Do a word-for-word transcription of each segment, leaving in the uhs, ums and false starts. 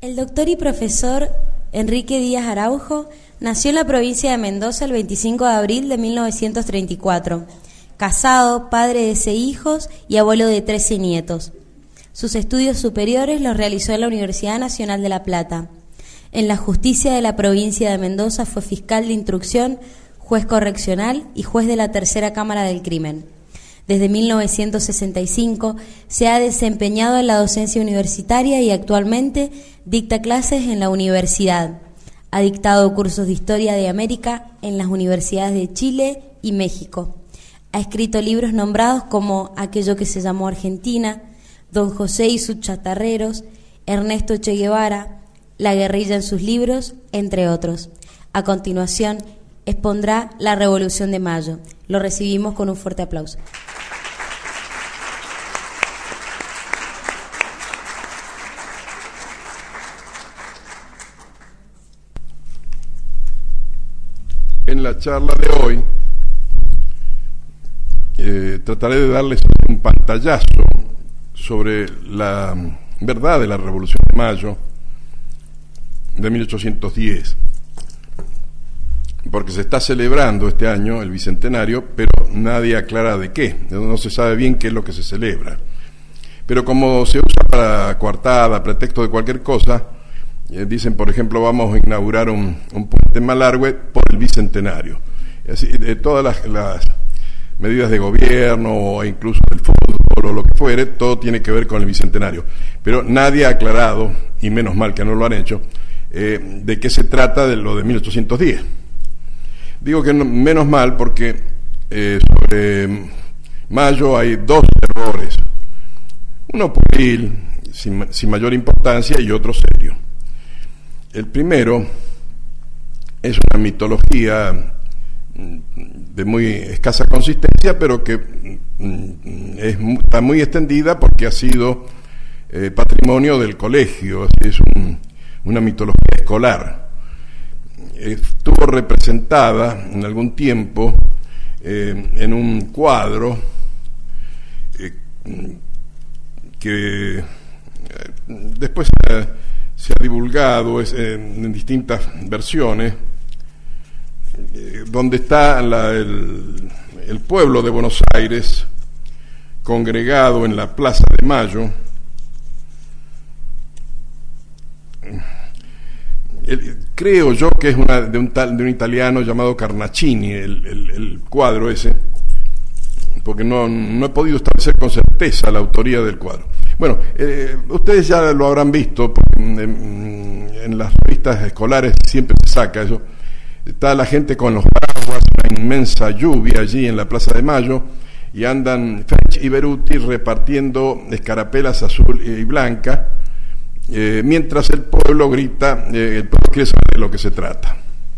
El doctor y profesor Enrique Díaz Araujo nació en la provincia de Mendoza el veinticinco de abril de mil novecientos treinta y cuatro. Casado, padre de seis hijos y abuelo de trece nietos. Sus estudios superiores los realizó en la Universidad Nacional de La Plata. En la justicia de la provincia de Mendoza fue fiscal de instrucción, juez correccional y juez de la Tercera Cámara del Crimen. Desde mil novecientos sesenta y cinco se ha desempeñado en la docencia universitaria y actualmente dicta clases en la universidad. Ha dictado cursos de Historia de América en las universidades de Chile y México. Ha escrito libros nombrados como Aquello que se llamó Argentina, Don José y sus chatarreros, Ernesto Che Guevara, La guerrilla en sus libros, entre otros. A continuación, expondrá La Revolución de Mayo. Lo recibimos con un fuerte aplauso. En la charla de hoy eh, trataré de darles un pantallazo sobre la verdad de la Revolución de Mayo de mil ochocientos diez, porque se está celebrando este año el bicentenario, pero nadie aclara de qué, no se sabe bien qué es lo que se celebra. Pero como se usa para coartada, pretexto de cualquier cosa, eh, dicen, por ejemplo, vamos a inaugurar un, un puente en Malargüe por el bicentenario. Así, de todas las, las medidas de gobierno o incluso del fútbol o lo que fuere, todo tiene que ver con el bicentenario. Pero nadie ha aclarado, y menos mal que no lo han hecho, eh, de qué se trata de lo de mil ochocientos diez. Digo que no, menos mal porque eh, sobre Mayo hay dos errores, uno pueril, sin, sin mayor importancia, y otro serio. El primero es una mitología de muy escasa consistencia, pero que es, está muy extendida porque ha sido eh, patrimonio del colegio, es un, una mitología escolar. Estuvo representada en algún tiempo eh, en un cuadro eh, que eh, después eh, se ha divulgado es, eh, en distintas versiones, eh, donde está la, el, el pueblo de Buenos Aires congregado en la Plaza de Mayo. El, creo yo que es una, de, un tal, de un italiano llamado Carnacini, el, el, el cuadro ese, porque no, no he podido establecer con certeza la autoría del cuadro. Bueno, eh, ustedes ya lo habrán visto, porque en, en las revistas escolares siempre se saca eso. Está la gente con los paraguas, una inmensa lluvia allí en la Plaza de Mayo, y andan French y Beruti repartiendo escarapelas azul y blanca, Eh, mientras el pueblo grita, eh, el pueblo quiere saber de lo que se trata.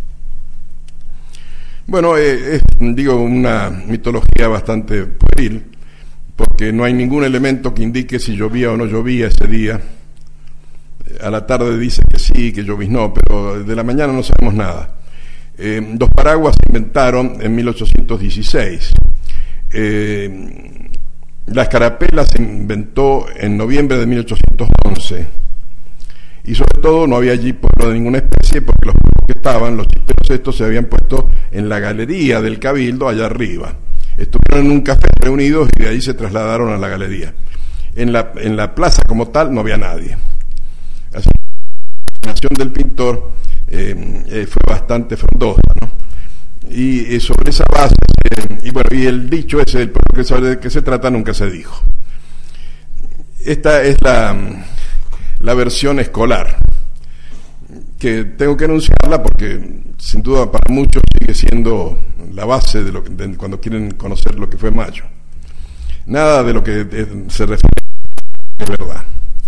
Bueno, eh, es, digo, una mitología bastante pueril, porque no hay ningún elemento que indique si llovía o no llovía ese día. A la tarde dice que sí, que lloviznó, pero de la mañana no sabemos nada. Eh, los paraguas se inventaron en mil ochocientos dieciséis. Eh, la escarapela se inventó en noviembre de mil ochocientos once. Y sobre todo no había allí pueblo de ninguna especie, porque los pueblos que estaban, los chisperos estos, se habían puesto en la galería del Cabildo allá arriba. Estuvieron en un café reunidos y de ahí se trasladaron a la galería. En la, en la plaza como tal no había nadie. Así que la nación del pintor eh, eh, fue bastante frondosa, ¿no? Y eh, sobre esa base, eh, y bueno, y el dicho ese, el pueblo que sabe de qué se trata, nunca se dijo. Esta es la... la versión escolar, que tengo que anunciarla porque sin duda para muchos sigue siendo la base de lo que, de, cuando quieren conocer lo que fue Mayo. Nada de lo que de, se refiere es verdad.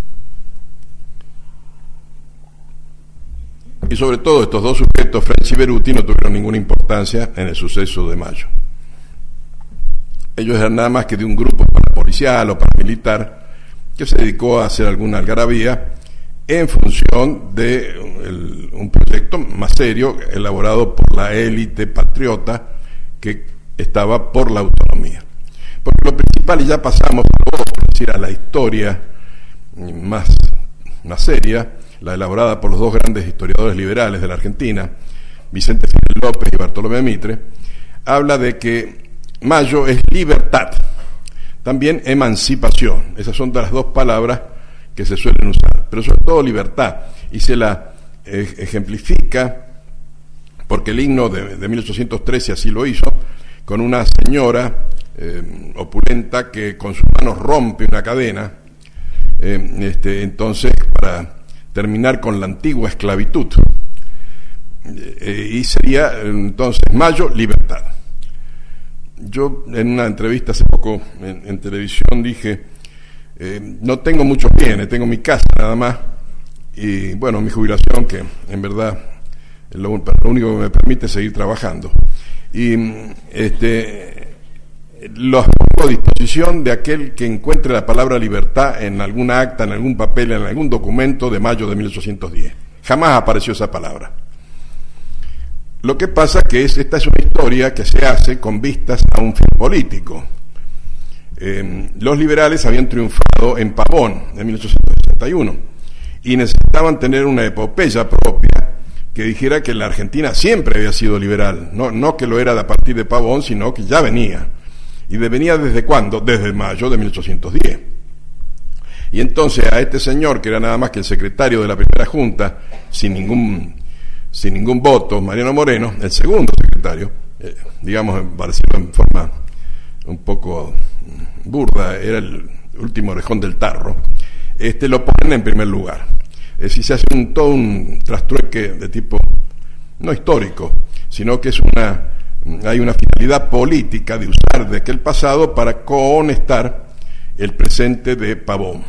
Y sobre todo estos dos sujetos, French y Beruti, no tuvieron ninguna importancia en el suceso de Mayo. Ellos eran nada más que de un grupo parapolicial o paramilitar que se dedicó a hacer alguna algarabía en función de el, un proyecto más serio elaborado por la élite patriota que estaba por la autonomía. Porque lo principal, y ya pasamos a, decir, a la historia más, más seria, la elaborada por los dos grandes historiadores liberales de la Argentina, Vicente Fidel López y Bartolomé Mitre, habla de que Mayo es libertad, también emancipación. Esas son las dos palabras que se suelen usar, pero sobre todo libertad, y se la eh, ejemplifica porque el himno de, de mil ochocientos trece así lo hizo, con una señora eh, opulenta que con sus manos rompe una cadena, eh, este, entonces para terminar con la antigua esclavitud, eh, y sería entonces Mayo, libertad. Yo en una entrevista hace poco en, en televisión dije, eh, no tengo muchos bienes, tengo mi casa nada más, y bueno, mi jubilación, que en verdad es lo, lo único que me permite seguir trabajando, y este los pongo a disposición de aquel que encuentre la palabra libertad en alguna acta, en algún papel, en algún documento de mayo de mil ochocientos diez. Jamás apareció esa palabra. Lo que pasa que es, esta es una historia que se hace con vistas a un fin político. Eh, los liberales habían triunfado en Pavón en mil ochocientos sesenta y uno y necesitaban tener una epopeya propia que dijera que la Argentina siempre había sido liberal, no, no que lo era a partir de Pavón, sino que ya venía. ¿Y de venía desde cuándo? Desde mayo de mil ochocientos diez. Y entonces a este señor, que era nada más que el secretario de la primera junta, sin ningún, sin ningún voto, Mariano Moreno, el segundo secretario, eh, digamos, para decirlo en forma un poco burda, era el último orejón del tarro, este lo ponen en primer lugar. Es decir, se hace un, todo un trastrueque de tipo, no histórico, sino que es una, hay una finalidad política de usar de aquel pasado para cohonestar el presente de Pavón.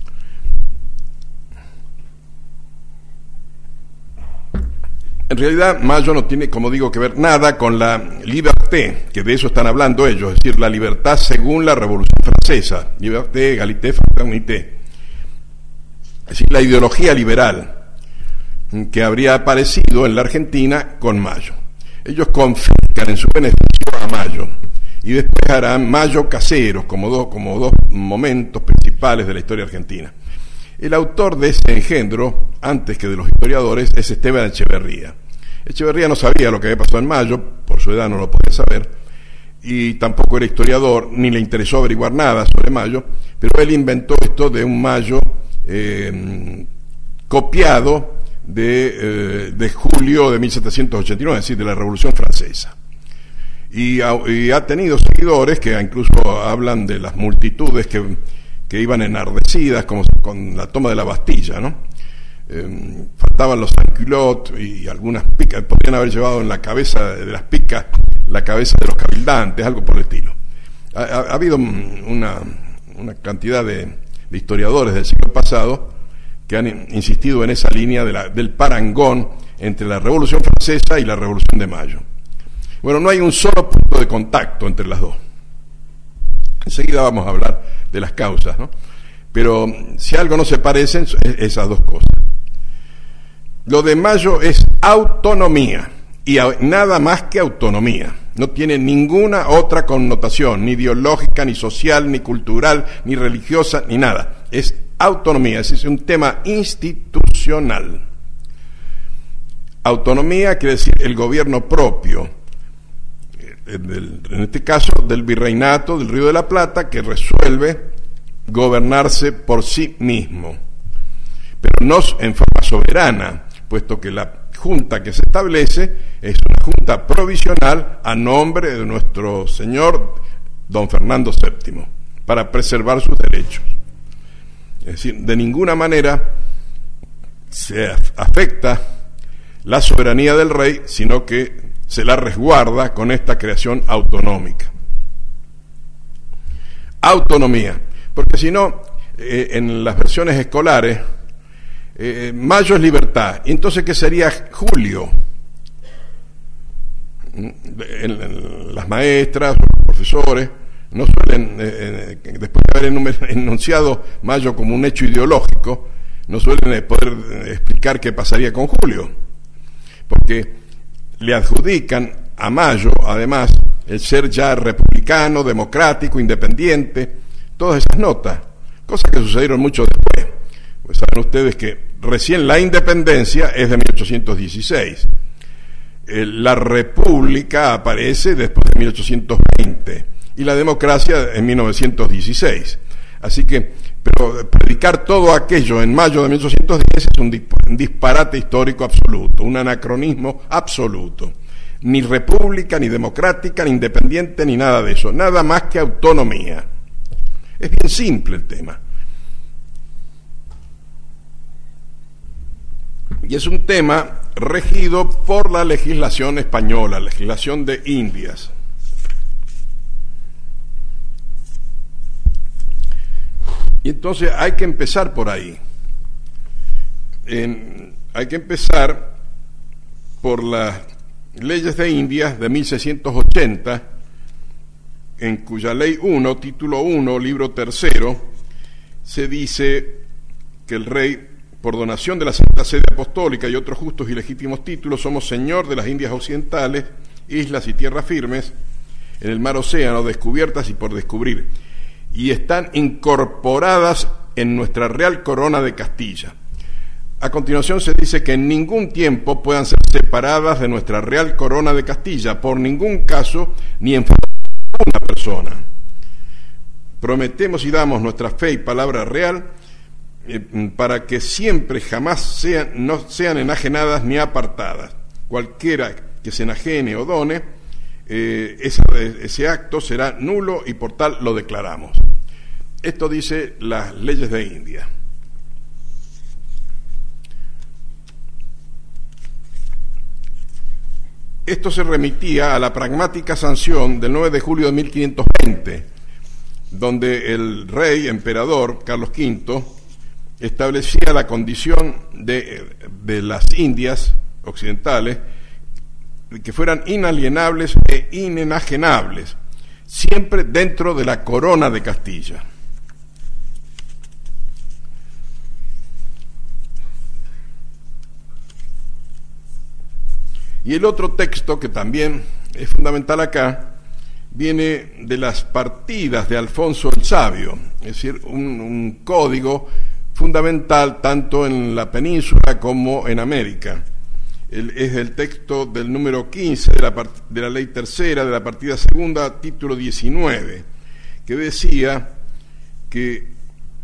En realidad, Mayo no tiene, como digo, que ver nada con la liberté, que de eso están hablando ellos, es decir, la libertad según la Revolución Francesa, liberté, égalité, fraternité. Es decir, la ideología liberal que habría aparecido en la Argentina con Mayo. Ellos confiscan en su beneficio a Mayo y después harán Mayo caseros como dos, como dos momentos principales de la historia argentina. El autor de ese engendro, antes que de los historiadores, es Esteban Echeverría. Echeverría no sabía lo que había pasado en Mayo, por su edad no lo podía saber, y tampoco era historiador, ni le interesó averiguar nada sobre Mayo, pero él inventó esto de un Mayo eh, copiado de, eh, de julio de mil setecientos ochenta y nueve, es decir, de la Revolución Francesa. Y ha, y ha tenido seguidores que incluso hablan de las multitudes que, que iban enardecidas como con la toma de la Bastilla, ¿no? Eh, faltaban los sans-culottes y algunas picas, podrían haber llevado en la cabeza de las picas la cabeza de los cabildantes, algo por el estilo. Ha, ha, ha habido una, una cantidad de, de historiadores del siglo pasado que han insistido en esa línea de la, del parangón entre la Revolución Francesa y la Revolución de Mayo. Bueno, no hay un solo punto de contacto entre las dos. Enseguida vamos a hablar de las causas, ¿no? Pero si algo no se parecen, es esas dos cosas. Lo de Mayo es autonomía, y nada más que autonomía. No tiene ninguna otra connotación, ni ideológica, ni social, ni cultural, ni religiosa, ni nada. Es autonomía, es un tema institucional. Autonomía quiere decir el gobierno propio, en este caso del virreinato del Río de la Plata, que resuelve gobernarse por sí mismo, pero no en forma soberana, puesto que la junta que se establece es una junta provisional a nombre de nuestro señor don Fernando séptimo, para preservar sus derechos. Es decir, de ninguna manera se afecta la soberanía del rey, sino que se la resguarda con esta creación autonómica. Autonomía, porque si no, eh, en las versiones escolares, eh, mayo es libertad, y entonces ¿qué sería julio? En, en, las maestras, los profesores, no suelen, eh, eh, después de haber enunciado mayo como un hecho ideológico, no suelen eh, poder eh, explicar qué pasaría con julio, porque le adjudican a Mayo, además, el ser ya republicano, democrático, independiente, todas esas notas, cosas que sucedieron mucho después. Pues saben ustedes que recién la independencia es de mil ochocientos dieciséis. Eh, la república aparece después de mil ochocientos veinte y la democracia en mil novecientos dieciséis. Así que, pero predicar todo aquello en mayo de mil ochocientos diez es un, disp- un disparate histórico absoluto, un anacronismo absoluto. Ni república, ni democrática, ni independiente, ni nada de eso. Nada más que autonomía. Es bien simple el tema. Y es un tema regido por la legislación española, legislación de Indias. Y entonces hay que empezar por ahí. En, hay que empezar por las leyes de Indias de mil seiscientos ochenta, en cuya ley uno, título uno, libro tercero, se dice que el rey, por donación de la Santa Sede Apostólica y otros justos y legítimos títulos, somos señor de las Indias Occidentales, islas y tierras firmes, en el mar océano, descubiertas y por descubrir, y están incorporadas en nuestra Real Corona de Castilla. A continuación se dice que en ningún tiempo puedan ser separadas de nuestra Real Corona de Castilla, por ningún caso, ni en favor de una persona. Prometemos y damos nuestra fe y palabra real eh, para que siempre jamás sean, no sean enajenadas ni apartadas. Cualquiera que se enajene o done, eh, esa, ese acto será nulo y por tal lo declaramos. Esto dice las leyes de India. Esto se remitía a la pragmática sanción del nueve de julio de mil quinientos veinte, donde el rey, emperador Carlos quinto, establecía la condición de, de las Indias occidentales que fueran inalienables e inenajenables, siempre dentro de la corona de Castilla. Y el otro texto que también es fundamental acá viene de las partidas de Alfonso el Sabio, es decir, un, un código fundamental tanto en la península como en América. El, es el texto del número quince de la, de la ley tercera, de la partida segunda, título diecinueve, que decía que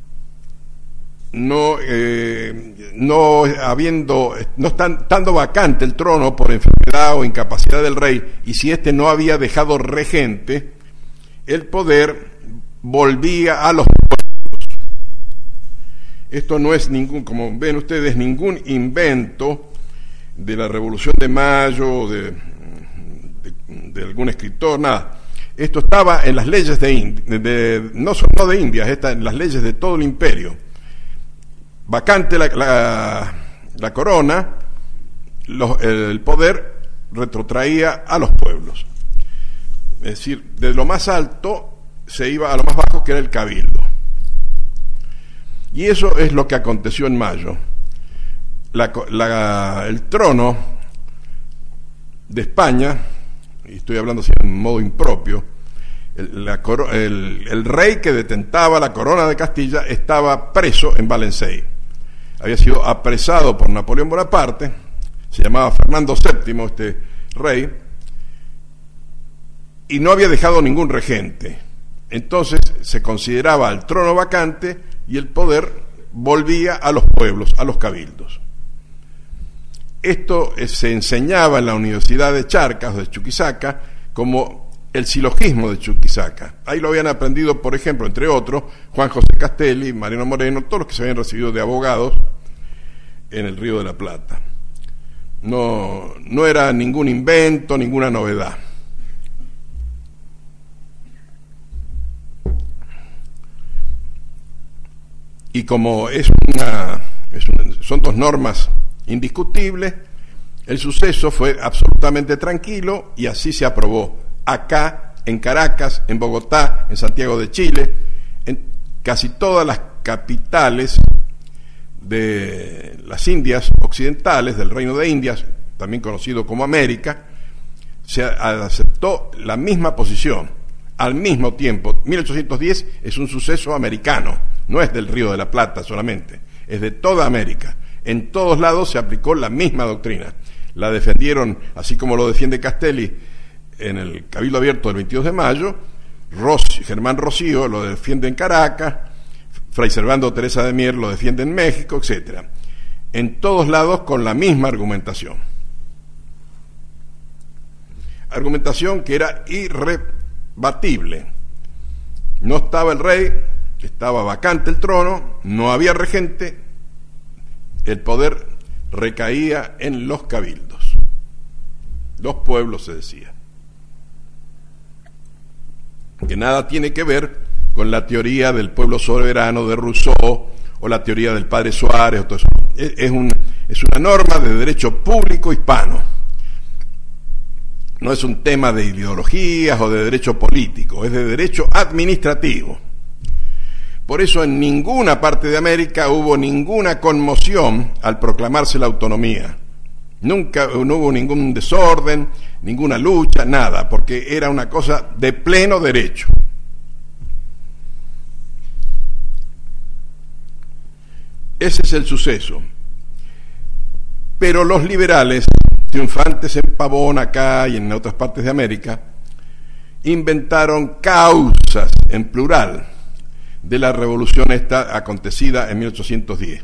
no, eh, no habiendo, no estando vacante el trono por enfermedad o incapacidad del rey, y si éste no había dejado regente, el poder volvía a los pueblos. Esto no es ningún, como ven ustedes, ningún invento de la Revolución de Mayo o de, de, de algún escritor, nada. Esto estaba en las leyes de India, de, no, no de India, está en las leyes de todo el imperio. Vacante la, la, la corona, los, el poder retrotraía a los pueblos. Es decir, de lo más alto se iba a lo más bajo, que era el cabildo. Y eso es lo que aconteció en mayo. La, la, el trono de España, y estoy hablando así en modo impropio, el, la, el, el rey que detentaba la corona de Castilla estaba preso en Valencey. Había sido apresado por Napoleón Bonaparte, se llamaba Fernando séptimo este rey, y no había dejado ningún regente. Entonces se consideraba el trono vacante y el poder volvía a los pueblos, a los cabildos. Esto eh, se enseñaba en la Universidad de Charcas, de Chuquisaca, como el silogismo de Chuquisaca. Ahí lo habían aprendido, por ejemplo, entre otros, Juan José Castelli, Mariano Moreno, todos los que se habían recibido de abogados en el Río de la Plata. No, no era ningún invento, ninguna novedad. Y como es una, es una, son dos normas indiscutibles, el suceso fue absolutamente tranquilo y así se aprobó. Acá, en Caracas, en Bogotá, en Santiago de Chile, en casi todas las capitales de las Indias occidentales, del Reino de Indias, también conocido como América, se aceptó la misma posición, al mismo tiempo. mil ochocientos diez es un suceso americano, no es del Río de la Plata solamente, es de toda América. En todos lados se aplicó la misma doctrina. La defendieron, así como lo defiende Castelli en el Cabildo Abierto del veintidós de mayo, Ros, Germán Rocío lo defiende en Caracas, Fray Servando Teresa de Mier lo defiende en México, etcétera. En todos lados con la misma argumentación. Argumentación que era irrebatible. No estaba el rey, estaba vacante el trono, no había regente, el poder recaía en los cabildos. Los pueblos, se decía. Que nada tiene que ver con la teoría del pueblo soberano de Rousseau o la teoría del padre Suárez o todo eso. Es, es, un, es una norma de derecho público hispano. No es un tema de ideologías o de derecho político, es de derecho administrativo. Por eso en ninguna parte de América hubo ninguna conmoción al proclamarse la autonomía. Nunca no hubo ningún desorden, ninguna lucha, nada, porque era una cosa de pleno derecho. Ese es el suceso. Pero los liberales, triunfantes en Pavón acá y en otras partes de América, inventaron causas, en plural, de la revolución esta acontecida en mil ochocientos diez.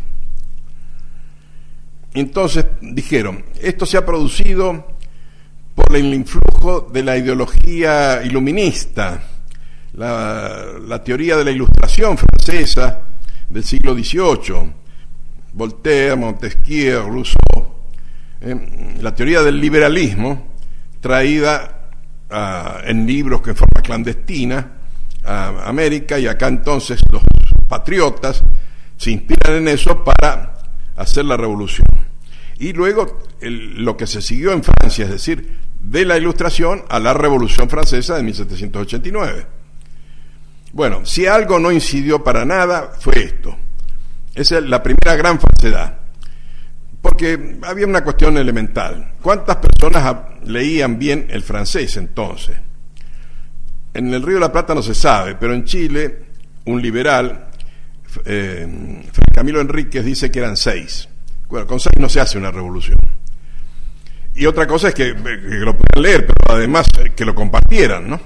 Entonces dijeron, esto se ha producido por el influjo de la ideología iluminista, la, la teoría de la Ilustración francesa del siglo dieciocho, Voltaire, Montesquieu, Rousseau, eh, la teoría del liberalismo traída uh, en libros que en forma clandestina a América, y acá entonces los patriotas se inspiran en eso para hacer la revolución. Y luego el, lo que se siguió en Francia, es decir, de la Ilustración a la Revolución Francesa de mil setecientos ochenta y nueve. Bueno, si algo no incidió para nada, fue esto. Esa es la primera gran falsedad. Porque había una cuestión elemental. ¿Cuántas personas leían bien el francés entonces? En el Río de la Plata no se sabe, pero en Chile, un liberal, eh, Camilo Enríquez, dice que eran seis. Bueno, con seis no se hace una revolución. Y otra cosa es que, que lo puedan leer, pero además que lo compartieran, ¿no?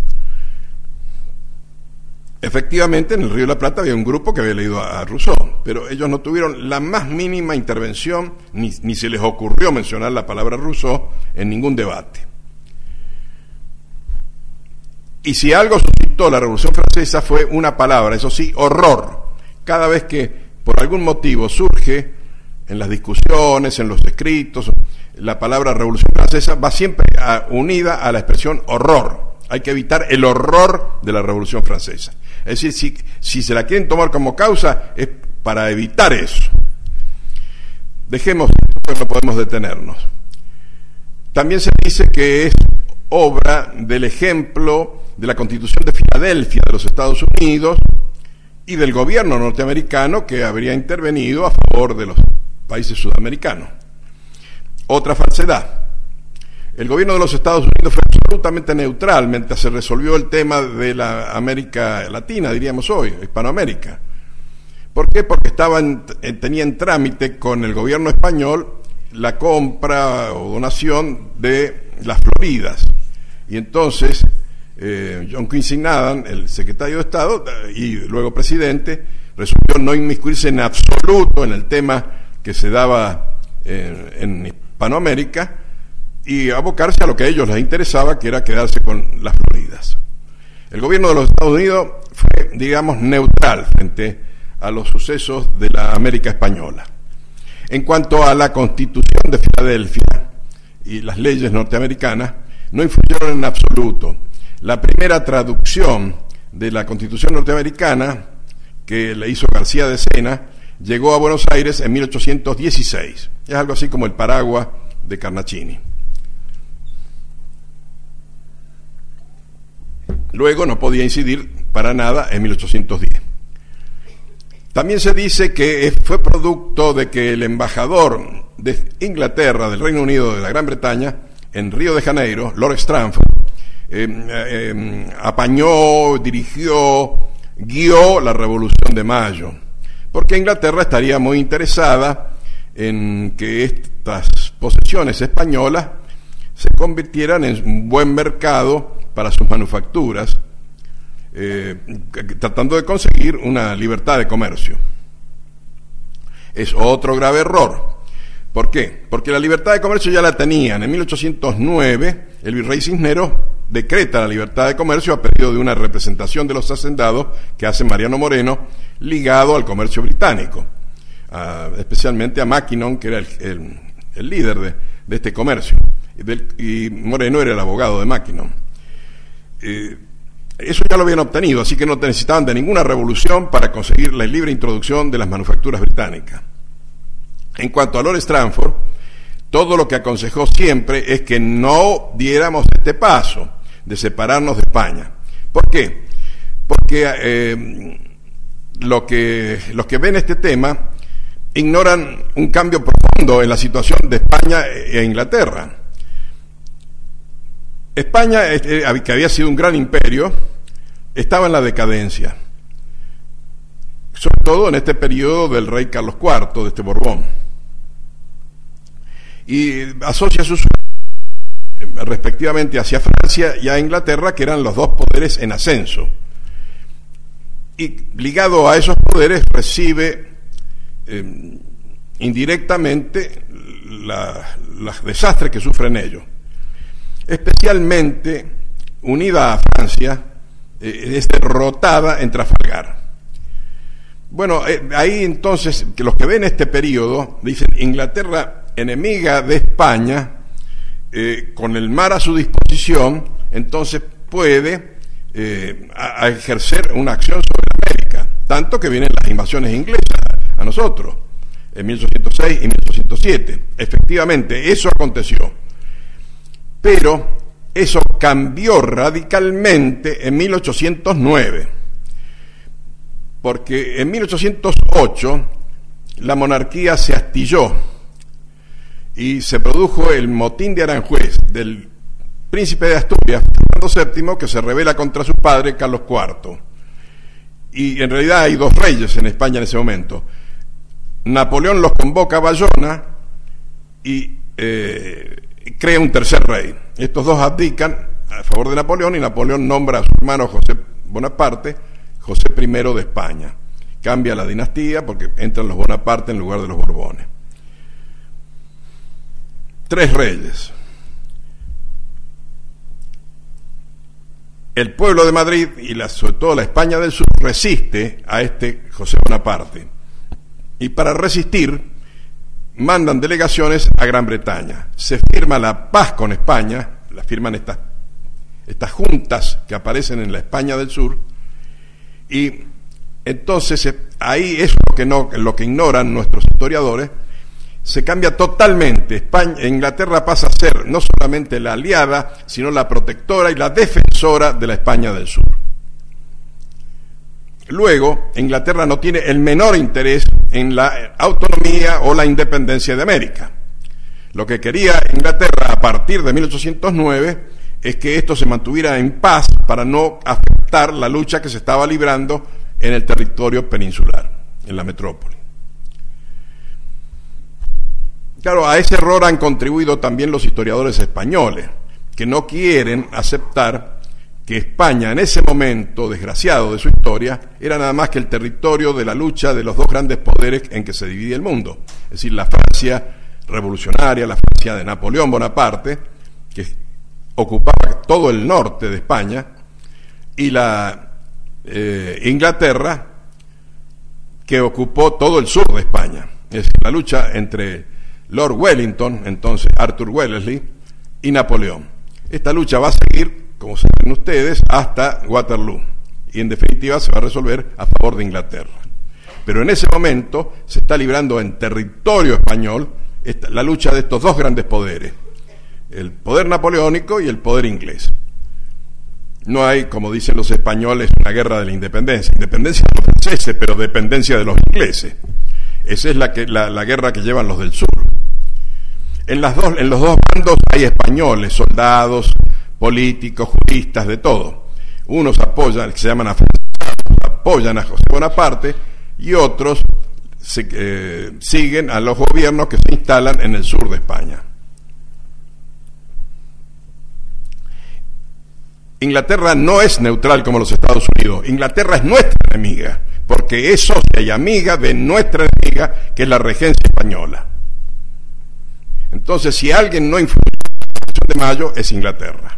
Efectivamente, en el Río de la Plata había un grupo que había leído a, a Rousseau, pero ellos no tuvieron la más mínima intervención, ni, ni se les ocurrió mencionar la palabra Rousseau en ningún debate. Y si algo suscitó la Revolución Francesa fue una palabra, eso sí, horror. Cada vez que por algún motivo surge en las discusiones, en los escritos, la palabra Revolución Francesa va siempre a, unida a la expresión horror. Hay que evitar el horror de la Revolución Francesa. Es decir, si, si se la quieren tomar como causa, es para evitar eso. Dejemos, no podemos detenernos. También se dice que es obra del ejemplo de la Constitución de Filadelfia de los Estados Unidos y del gobierno norteamericano, que habría intervenido a favor de los países sudamericanos. Otra falsedad. El gobierno de los Estados Unidos fue absolutamente neutral mientras se resolvió el tema de la América Latina, diríamos hoy, Hispanoamérica. ¿Por qué? Porque estaban, tenía en trámite con el gobierno español la compra o donación de las Floridas. Y entonces eh, John Quincy Adams, el secretario de Estado y luego presidente, resolvió no inmiscuirse en absoluto en el tema que se daba eh, en Hispanoamérica y abocarse a lo que a ellos les interesaba, que era quedarse con las Floridas. El gobierno de los Estados Unidos fue, digamos, neutral frente a los sucesos de la América española. En cuanto a la Constitución de Filadelfia y las leyes norteamericanas, no influyeron en absoluto. La primera traducción de la Constitución norteamericana, que le hizo García de Sena, llegó a Buenos Aires en mil ochocientos dieciséis. Es algo así como el paraguas de Carnacini. Luego no podía incidir para nada en mil ochocientos diez. También se dice que fue producto de que el embajador de Inglaterra, del Reino Unido, de la Gran Bretaña, en Río de Janeiro, Lord Stranford, eh, eh, apañó, dirigió, guió la Revolución de Mayo, porque Inglaterra estaría muy interesada en que estas posesiones españolas se convirtieran en un buen mercado para sus manufacturas, eh, tratando de conseguir una libertad de comercio. Es otro grave error. ¿Por qué? Porque la libertad de comercio ya la tenían. En mil ochocientos nueve, el virrey Cisneros decreta la libertad de comercio a pedido de una representación de los hacendados que hace Mariano Moreno, ligado al comercio británico, a, especialmente a Mackinnon, que era el, el, el líder de, de este comercio, y, del, y Moreno era el abogado de Mackinnon. Eh, eso ya lo habían obtenido, así que no necesitaban de ninguna revolución para conseguir la libre introducción de las manufacturas británicas. En cuanto a Lord Stranford, todo lo que aconsejó siempre es que no diéramos este paso de separarnos de España. ¿Por qué? Porque eh, lo que, los que ven este tema ignoran un cambio profundo en la situación de España e Inglaterra. España, que había sido un gran imperio, estaba en la decadencia, sobre todo en este periodo del rey Carlos cuarto, de este Borbón, y asocia sus respectivamente hacia Francia y a Inglaterra, que eran los dos poderes en ascenso, y ligado a esos poderes recibe eh, indirectamente los desastres que sufren ellos. Especialmente unida a Francia, eh, es derrotada en Trafalgar. Bueno, eh, ahí entonces, que los que ven este periodo dicen: Inglaterra, enemiga de España, eh, con el mar a su disposición, entonces puede eh, a, a ejercer una acción sobre América, tanto que vienen las invasiones inglesas a nosotros, en mil ochocientos seis y mil ochocientos siete. Efectivamente, eso aconteció. Pero eso cambió radicalmente en mil ochocientos nueve, porque en mil ochocientos ocho la monarquía se astilló y se produjo el motín de Aranjuez del príncipe de Asturias, Fernando séptimo, que se rebela contra su padre, Carlos cuarto. Y en realidad hay dos reyes en España en ese momento. Napoleón los convoca a Bayona y eh, crea un tercer rey. Estos dos abdican a favor de Napoleón y Napoleón nombra a su hermano José Bonaparte José primero de España. Cambia la dinastía porque entran los Bonaparte en lugar de los Borbones. Tres reyes. El pueblo de Madrid y la, sobre todo la España del Sur resiste a este José Bonaparte. Y para resistir mandan delegaciones a Gran Bretaña. Se firma la paz con España, la firman estas, estas juntas que aparecen en la España del Sur, y entonces ahí es lo que, no, lo que ignoran nuestros historiadores. Se cambia totalmente. España, Inglaterra pasa a ser no solamente la aliada, sino la protectora y la defensora de la España del Sur. Luego, Inglaterra no tiene el menor interés en la autonomía o la independencia de América. Lo que quería Inglaterra a partir de mil ochocientos nueve es que esto se mantuviera en paz para no afectar la lucha que se estaba librando en el territorio peninsular, en la metrópoli. Claro, a ese error han contribuido también los historiadores españoles, que no quieren aceptar que España en ese momento desgraciado de su historia era nada más que el territorio de la lucha de los dos grandes poderes en que se divide el mundo, es decir, la Francia revolucionaria, la Francia de Napoleón Bonaparte, que ocupaba todo el norte de España, y la eh, Inglaterra, que ocupó todo el sur de España. Es decir, la lucha entre Lord Wellington, entonces Arthur Wellesley, y Napoleón. Esta lucha va a seguir, como saben ustedes, hasta Waterloo, y en definitiva se va a resolver a favor de Inglaterra. Pero en ese momento se está librando en territorio español esta, la lucha de estos dos grandes poderes, el poder napoleónico y el poder inglés. No hay, como dicen los españoles, una guerra de la independencia, independencia de los franceses, pero dependencia de los ingleses. Esa es la, que, la, la guerra que llevan los del sur. En, las dos, en los dos bandos hay españoles, soldados, políticos, juristas, de todo. Unos apoyan, que se llaman afrancesados, apoyan a José Bonaparte, y otros se, eh, siguen a los gobiernos que se instalan en el sur de España. Inglaterra no es neutral como los Estados Unidos. Inglaterra es nuestra enemiga, porque es socia y amiga de nuestra enemiga, que es la regencia española. Entonces, si alguien no influye en la Revolución de Mayo, es Inglaterra.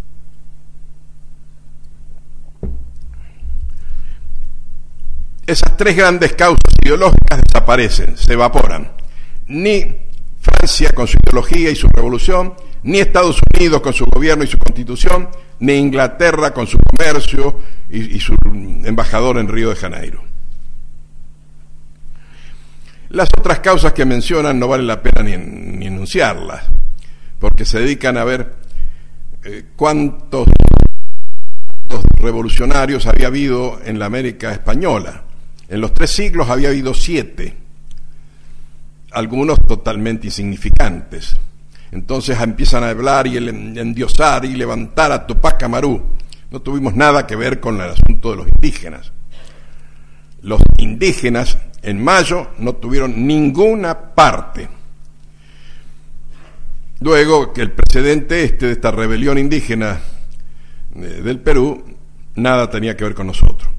Esas tres grandes causas ideológicas desaparecen, se evaporan. Ni Francia con su ideología y su revolución, ni Estados Unidos con su gobierno y su constitución, ni Inglaterra con su comercio y, y su embajador en Río de Janeiro. Las otras causas que mencionan no vale la pena ni, ni enunciarlas, porque se dedican a ver eh, cuántos, cuántos revolucionarios había habido en la América española. En los tres siglos había habido siete, algunos totalmente insignificantes. Entonces empiezan a hablar y endiosar y levantar a Tupac Amaru. No tuvimos nada que ver con el asunto de los indígenas. Los indígenas en Mayo no tuvieron ninguna parte. Luego que el precedente este de esta rebelión indígena del Perú, nada tenía que ver con nosotros.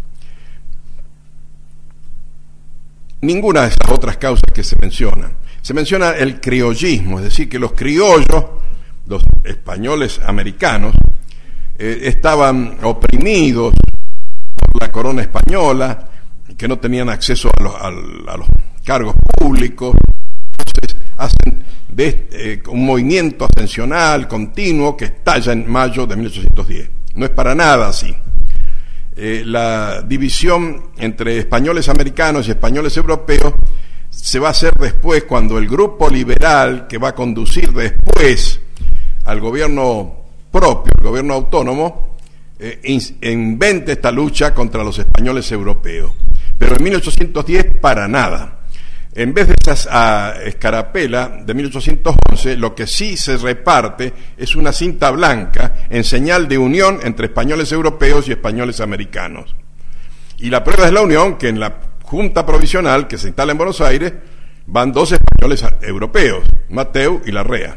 Ninguna de esas otras causas que se mencionan. Se menciona el criollismo, es decir, que los criollos, los españoles americanos, eh, estaban oprimidos por la corona española, que no tenían acceso a los, a, a los cargos públicos. Entonces hacen de, eh, un movimiento ascensional continuo que estalla en mayo de mil ochocientos diez. No es para nada así. Eh, la división entre españoles americanos y españoles europeos se va a hacer después, cuando el grupo liberal que va a conducir después al gobierno propio, el gobierno autónomo, eh, in, invente esta lucha contra los españoles europeos. Pero en mil ochocientos diez para nada. En vez de esa uh, escarapela de mil ochocientos once, lo que sí se reparte es una cinta blanca en señal de unión entre españoles europeos y españoles americanos. Y la prueba es la unión, que en la Junta Provisional que se instala en Buenos Aires van dos españoles europeos, Mateu y Larrea.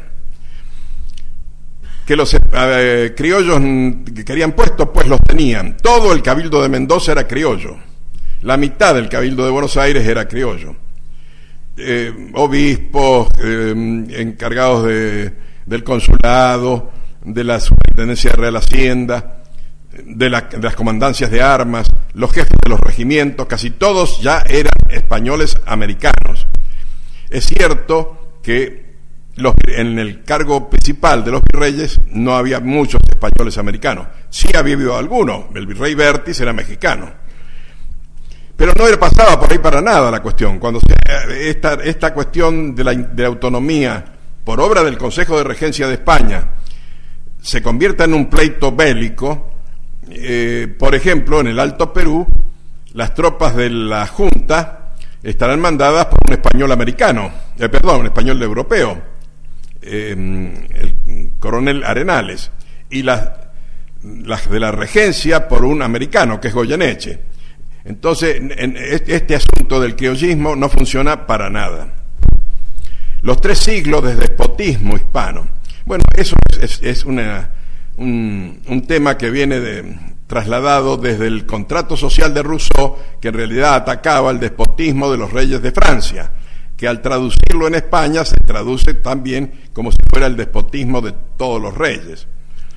Que los eh, criollos que querían puestos, pues los tenían. Todo el Cabildo de Mendoza era criollo. La mitad del Cabildo de Buenos Aires era criollo. Eh, obispos, eh, encargados de, del consulado, de la Superintendencia de Real Hacienda, de, la, de las comandancias de armas, los jefes de los regimientos, casi todos ya eran españoles americanos. Es cierto que los, en el cargo principal de los virreyes no había muchos españoles americanos. Sí había habido algunos. El virrey Bertis era mexicano. Pero no pasaba por ahí para nada la cuestión. Cuando se, esta, esta cuestión de la, de la autonomía, por obra del Consejo de Regencia de España, se convierta en un pleito bélico, eh, por ejemplo, en el Alto Perú, las tropas de la Junta estarán mandadas por un español americano, eh, perdón, un español europeo, eh, el coronel Arenales, y las, las de la Regencia por un americano, que es Goyeneche. Entonces, en este asunto del criollismo no funciona para nada. Los tres siglos de despotismo hispano. Bueno, eso es, es, es una, un, un tema que viene de, trasladado desde el contrato social de Rousseau, que en realidad atacaba el despotismo de los reyes de Francia, que al traducirlo en España se traduce también como si fuera el despotismo de todos los reyes.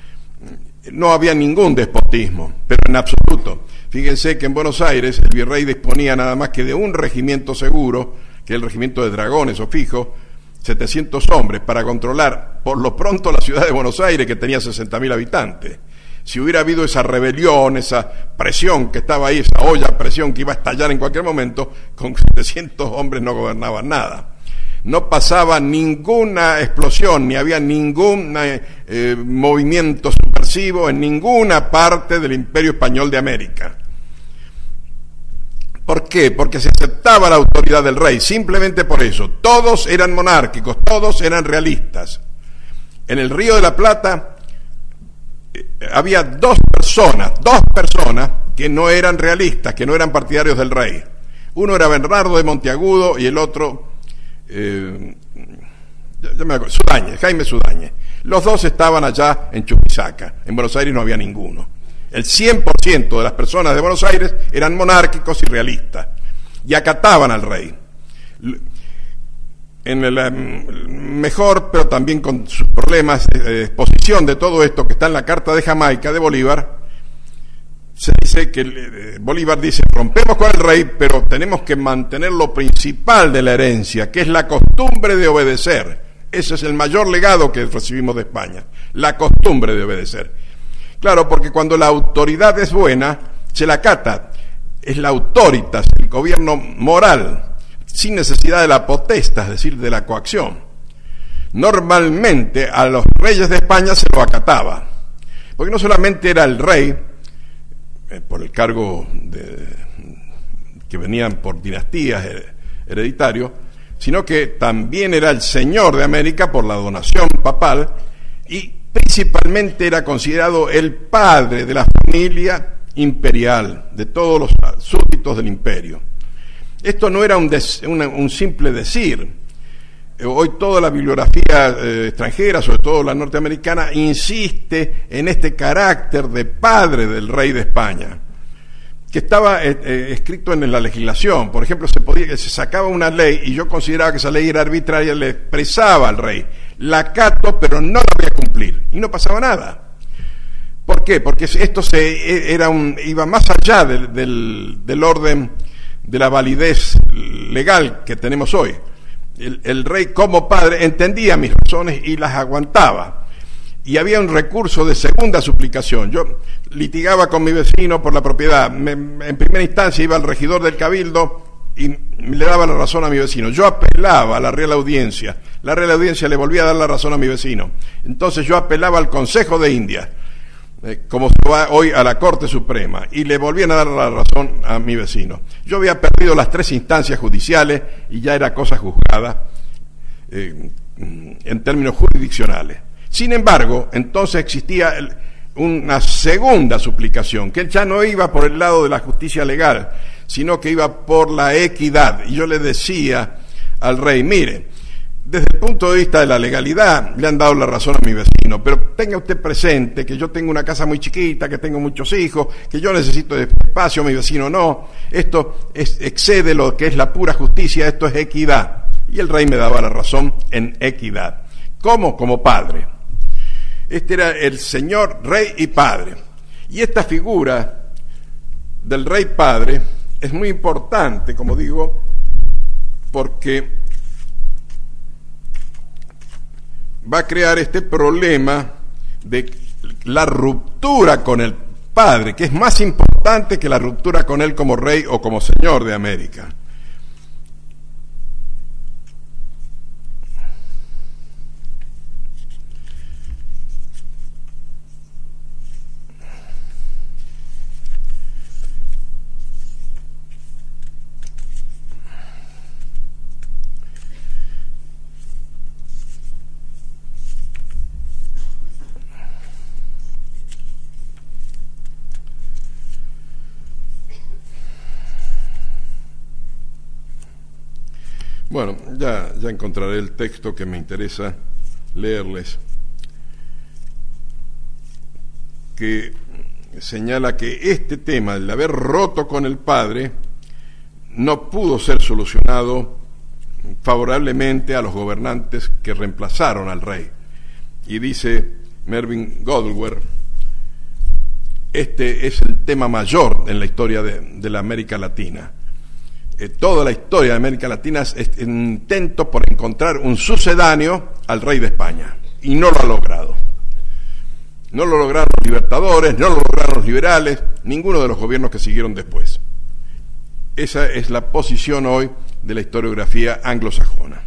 No había ningún despotismo, pero en absoluto. Fíjense que en Buenos Aires el virrey disponía nada más que de un regimiento seguro, que es el regimiento de dragones o fijo, setecientos hombres, para controlar por lo pronto la ciudad de Buenos Aires, que tenía sesenta mil habitantes. Si hubiera habido esa rebelión, esa presión que estaba ahí, esa olla a presión que iba a estallar en cualquier momento, con setecientos hombres no gobernaban nada. No pasaba ninguna explosión, ni había ningún eh, movimiento subversivo en ninguna parte del Imperio Español de América. ¿Por qué? Porque se aceptaba la autoridad del rey, simplemente por eso. Todos eran monárquicos, todos eran realistas. En el Río de la Plata eh, había dos personas, dos personas que no eran realistas, que no eran partidarios del rey. Uno era Bernardo de Monteagudo y el otro, eh, ya, ya me acuerdo, Sudáñez, Jaime Sudáñez. Los dos estaban allá en Chuquisaca. En Buenos Aires no había ninguno. El cien por ciento de las personas de Buenos Aires eran monárquicos y realistas y acataban al rey. En el mejor, pero también con sus problemas, de exposición de todo esto que está en la Carta de Jamaica de Bolívar, se dice que Bolívar dice, rompemos con el rey, pero tenemos que mantener lo principal de la herencia, que es la costumbre de obedecer. Ese es el mayor legado que recibimos de España, la costumbre de obedecer. Claro, porque cuando la autoridad es buena, se la acata, es la autoritas, el gobierno moral, sin necesidad de la potestad, es decir, de la coacción. Normalmente a los reyes de España se lo acataba, porque no solamente era el rey, eh, por el cargo de, que venían por dinastías hereditarios, sino que también era el señor de América por la donación papal y principalmente era considerado el padre de la familia imperial, de todos los súbditos del imperio. Esto no era un, des, una, un simple decir. Hoy toda la bibliografía eh, extranjera, sobre todo la norteamericana, insiste en este carácter de padre del rey de España, que estaba eh, eh, escrito en la legislación. Por ejemplo, se podía, se sacaba una ley y yo consideraba que esa ley era arbitraria, le expresaba al rey, la acato pero no la voy a cumplir, y no pasaba nada. ¿Por qué? Porque esto se, era un, iba más allá del, del, del orden de la validez legal que tenemos hoy. El, el rey como padre entendía mis razones y las aguantaba. Y había un recurso de segunda suplicación. Yo litigaba con mi vecino por la propiedad. Me, en primera instancia iba al regidor del cabildo y le daba la razón a mi vecino. Yo apelaba a la Real Audiencia. La Real Audiencia le volvía a dar la razón a mi vecino. Entonces yo apelaba al Consejo de Indias, eh, como se va hoy a la Corte Suprema, y le volvían a dar la razón a mi vecino. Yo había perdido las tres instancias judiciales y ya era cosa juzgada eh, en términos jurisdiccionales. Sin embargo, entonces existía el, una segunda suplicación, que él ya no iba por el lado de la justicia legal, sino que iba por la equidad. Y yo le decía al rey, mire, desde el punto de vista de la legalidad le han dado la razón a mi vecino, pero tenga usted presente que yo tengo una casa muy chiquita, que tengo muchos hijos, que yo necesito espacio, mi vecino no. Esto es, excede lo que es la pura justicia, esto es equidad. Y el rey me daba la razón en equidad. ¿Cómo? Como padre. Este era el señor rey y padre. Y esta figura del rey padre es muy importante, como digo, porque va a crear este problema de la ruptura con el padre, que es más importante que la ruptura con él como rey o como señor de América. Bueno, ya, ya encontraré el texto que me interesa leerles, que señala que este tema, el haber roto con el padre, no pudo ser solucionado favorablemente a los gobernantes que reemplazaron al rey. Y dice Mervyn Goldwyn, este es el tema mayor en la historia de, de la América Latina. Eh, toda la historia de América Latina es, es un intento por encontrar un sucedáneo al rey de España, y no lo ha logrado. No lo lograron los libertadores, no lo lograron los liberales, ninguno de los gobiernos que siguieron después. Esa es la posición hoy de la historiografía anglosajona.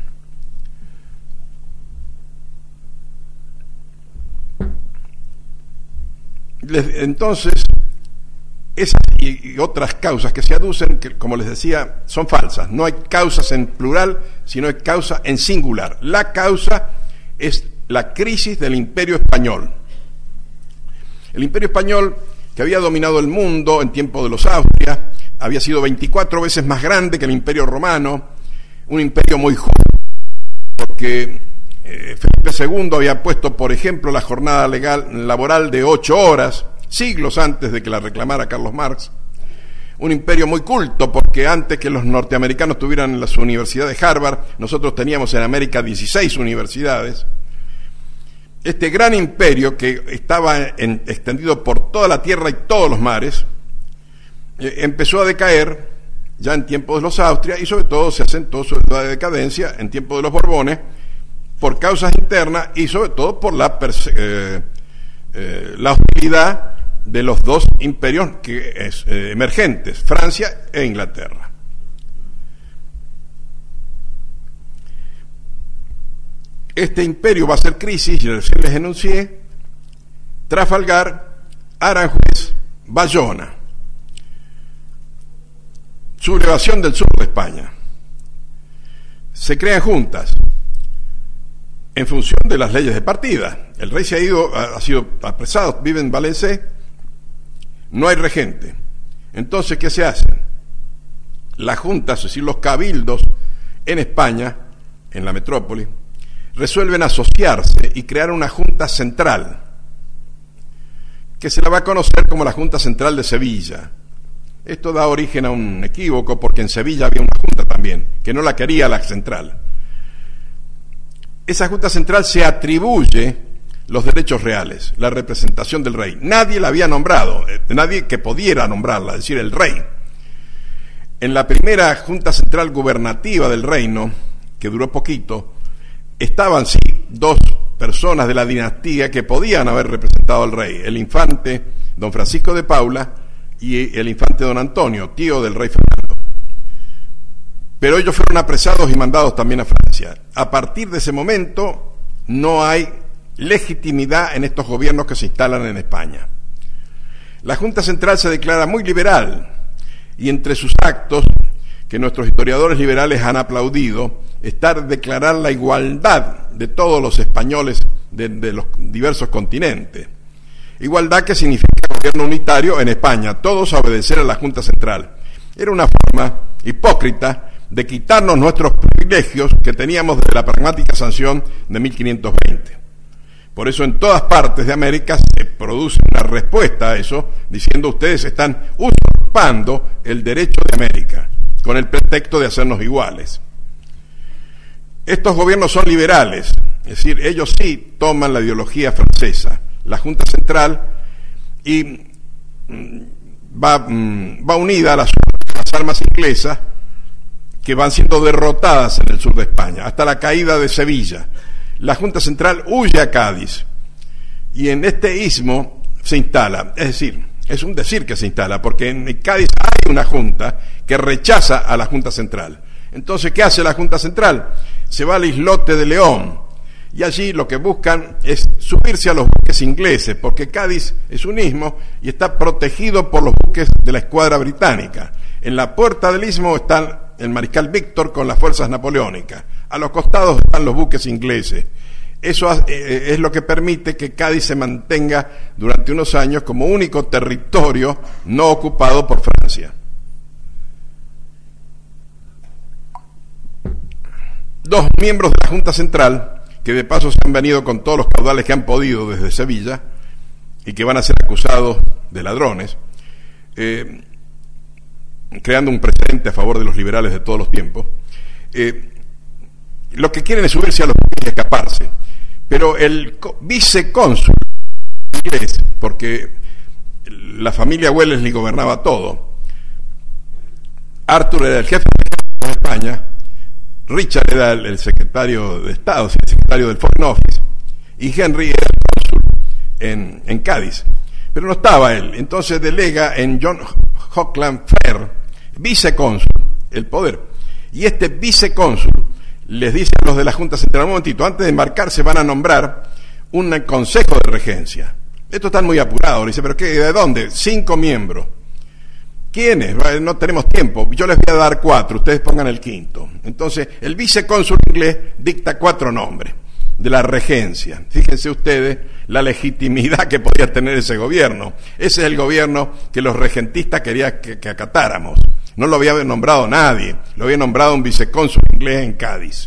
Entonces, esas y otras causas que se aducen, que como les decía, son falsas. No hay causas en plural, sino hay causa en singular. La causa es la crisis del Imperio Español. El Imperio Español, que había dominado el mundo en tiempo de los Austrias, había sido veinticuatro veces más grande que el Imperio Romano, un imperio muy justo, porque eh, Felipe segundo había puesto, por ejemplo, la jornada legal, laboral de ocho horas, siglos antes de que la reclamara Carlos Marx. Un imperio muy culto, porque antes que los norteamericanos tuvieran las universidades de Harvard, nosotros teníamos en América dieciséis universidades. Este gran imperio que estaba en, extendido por toda la tierra y todos los mares, eh, empezó a decaer ya en tiempos de los Austria, y sobre todo se asentó sobre la decadencia en tiempos de los Borbones, por causas internas y sobre todo por la, eh, eh, la hostilidad de los dos imperios que es, eh, emergentes, Francia e Inglaterra. Este imperio va a ser crisis, y recién les enuncié: Trafalgar, Aranjuez, Bayona, sublevación del sur de España. Se crean juntas en función de las leyes de partida. El rey se ha ido, ha sido apresado, vive en Valencia, no hay regente. Entonces, ¿qué se hace? Las juntas, es decir, los cabildos en España, en la metrópoli, resuelven asociarse y crear una junta central, que se la va a conocer como la Junta Central de Sevilla. Esto da origen a un equívoco, porque en Sevilla había una junta también, que no la quería la central. Esa Junta Central se atribuye los derechos reales, la representación del rey. Nadie la había nombrado, nadie que pudiera nombrarla, es decir, el rey. En la primera Junta Central Gubernativa del reino, que duró poquito, estaban sí dos personas de la dinastía que podían haber representado al rey: el infante don Francisco de Paula y el infante don Antonio, tío del rey Fernando. Pero ellos fueron apresados y mandados también a Francia. A partir de ese momento no hay legitimidad en estos gobiernos que se instalan en España. La Junta Central se declara muy liberal, y entre sus actos, que nuestros historiadores liberales han aplaudido, está declarar la igualdad de todos los españoles de, de los diversos continentes. Igualdad que significa gobierno unitario en España, todos a obedecer a la Junta Central. Era una forma hipócrita de quitarnos nuestros privilegios que teníamos desde la pragmática sanción de mil quinientos veinte. Por eso en todas partes de América se produce una respuesta a eso, diciendo: ustedes están usurpando el derecho de América, con el pretexto de hacernos iguales. Estos gobiernos son liberales, es decir, ellos sí toman la ideología francesa, la Junta Central, y va, va unida a las, las armas inglesas, que van siendo derrotadas en el sur de España, hasta la caída de Sevilla. La Junta Central huye a Cádiz, y en este istmo se instala, es decir, es un decir que se instala, porque en Cádiz hay una junta que rechaza a la Junta Central. Entonces, ¿qué hace la Junta Central? Se va al islote de León, y allí lo que buscan es subirse a los buques ingleses, porque Cádiz es un istmo y está protegido por los buques de la escuadra británica. En la puerta del istmo está el mariscal Víctor con las fuerzas napoleónicas. A los costados están los buques ingleses. Eso es lo que permite que Cádiz se mantenga durante unos años como único territorio no ocupado por Francia. Dos miembros de la Junta Central, que de paso se han venido con todos los caudales que han podido desde Sevilla, y que van a ser acusados de ladrones, eh, creando un precedente a favor de los liberales de todos los tiempos, eh, lo que quieren es subirse a los buques y escaparse. Pero el vicecónsul inglés, porque la familia Wellesley gobernaba todo, Arthur era el jefe de España, Richard era el, el secretario de Estado, el secretario del Foreign Office, y Henry era el cónsul en, en Cádiz. Pero no estaba él, entonces delega en John Hockland Fair, vicecónsul, el poder. Y este vicecónsul les dice a los de la Junta Central: un momentito, antes de embarcarse van a nombrar un consejo de regencia. Estos están muy apurados, dice: ¿pero qué? ¿De dónde? Cinco miembros. ¿Quiénes? No tenemos tiempo, yo les voy a dar cuatro, ustedes pongan el quinto. Entonces el vicecónsul inglés dicta cuatro nombres. de la regencia. Fíjense ustedes la legitimidad que podía tener ese gobierno. Ese es el gobierno que los regentistas querían que, que acatáramos. No lo había nombrado nadie, lo había nombrado un vicecónsul inglés en Cádiz.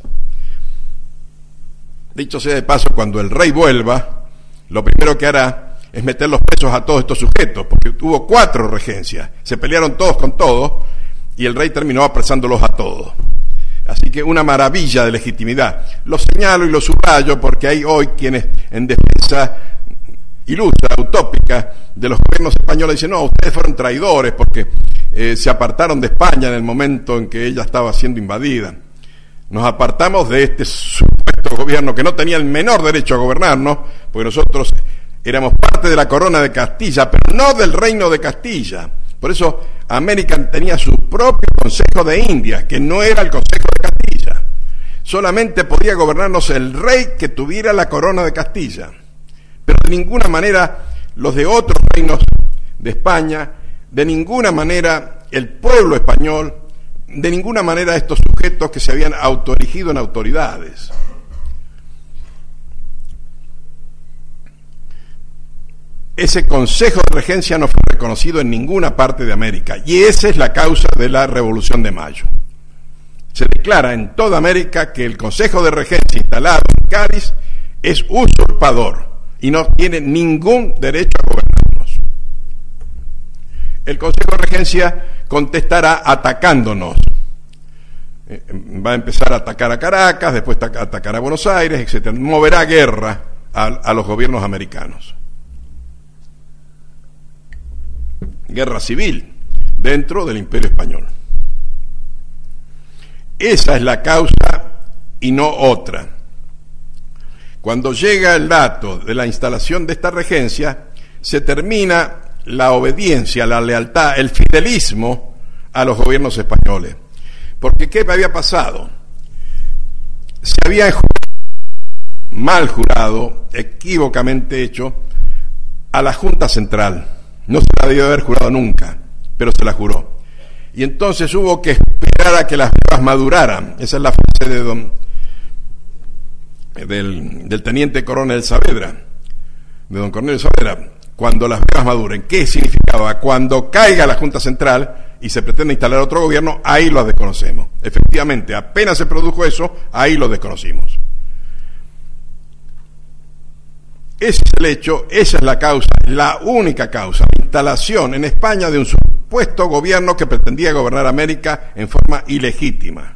Dicho sea de paso, cuando el rey vuelva, lo primero que hará es meter los presos a todos estos sujetos, porque hubo cuatro regencias, se pelearon todos con todos, y el rey terminó apresándolos a todos. Así que una maravilla de legitimidad. Lo señalo y lo subrayo porque hay hoy quienes en defensa ilustra, utópica, de los gobiernos españoles dicen, no, ustedes fueron traidores porque eh, se apartaron de España en el momento en que ella estaba siendo invadida. Nos apartamos de este supuesto gobierno que no tenía el menor derecho a gobernarnos, porque nosotros éramos parte de la corona de Castilla, pero no del reino de Castilla. Por eso América tenía su propio Consejo de Indias, que no era el Consejo de Castilla. Solamente podía gobernarnos el rey que tuviera la corona de Castilla. Pero de ninguna manera los de otros reinos de España, de ninguna manera el pueblo español, de ninguna manera estos sujetos que se habían autoerigido en autoridades. Ese Consejo de Regencia no fue reconocido en ninguna parte de América, y esa es la causa de la Revolución de Mayo. Se declara en toda América que el Consejo de Regencia instalado en Cádiz es usurpador y no tiene ningún derecho a gobernarnos. El Consejo de Regencia contestará atacándonos. Eh, va a empezar a atacar a Caracas, después a atacar a Buenos Aires, etcétera. Moverá guerra a, a los gobiernos americanos. Guerra civil dentro del Imperio Español. Esa es la causa y no otra. Cuando llega el dato de la instalación de esta regencia, se termina la obediencia, la lealtad, el fidelismo a los gobiernos españoles. Porque ¿qué había pasado? Se había jurado, mal jurado, equívocamente hecho, a la Junta Central. No se la debió haber jurado nunca, pero se la juró. Y entonces hubo que esperar a que las brevas maduraran. Esa es la frase de don, del, del teniente coronel Saavedra, de don Cornelio Saavedra, cuando las brevas maduren. ¿Qué significaba? Cuando caiga la Junta Central y se pretende instalar otro gobierno, ahí lo desconocemos. Efectivamente, apenas se produjo eso, ahí lo desconocimos. Ese es el hecho, esa es la causa, la única causa, la instalación en España de un supuesto gobierno que pretendía gobernar América en forma ilegítima.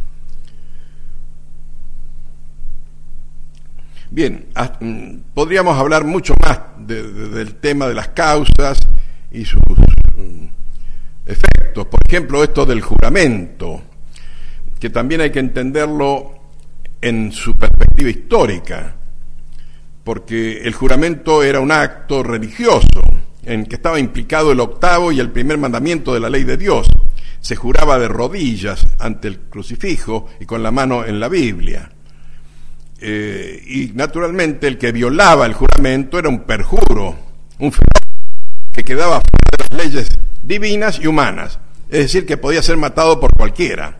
Bien, podríamos hablar mucho más de, de, del tema de las causas y sus um, efectos. Por ejemplo, esto del juramento, que también hay que entenderlo en su perspectiva histórica, porque el juramento era un acto religioso en que estaba implicado el octavo y el primer mandamiento de la ley de Dios. Se juraba de rodillas ante el crucifijo y con la mano en la Biblia. Eh, y naturalmente el que violaba el juramento era un perjuro, un fenómeno que quedaba fuera de las leyes divinas y humanas, es decir, que podía ser matado por cualquiera.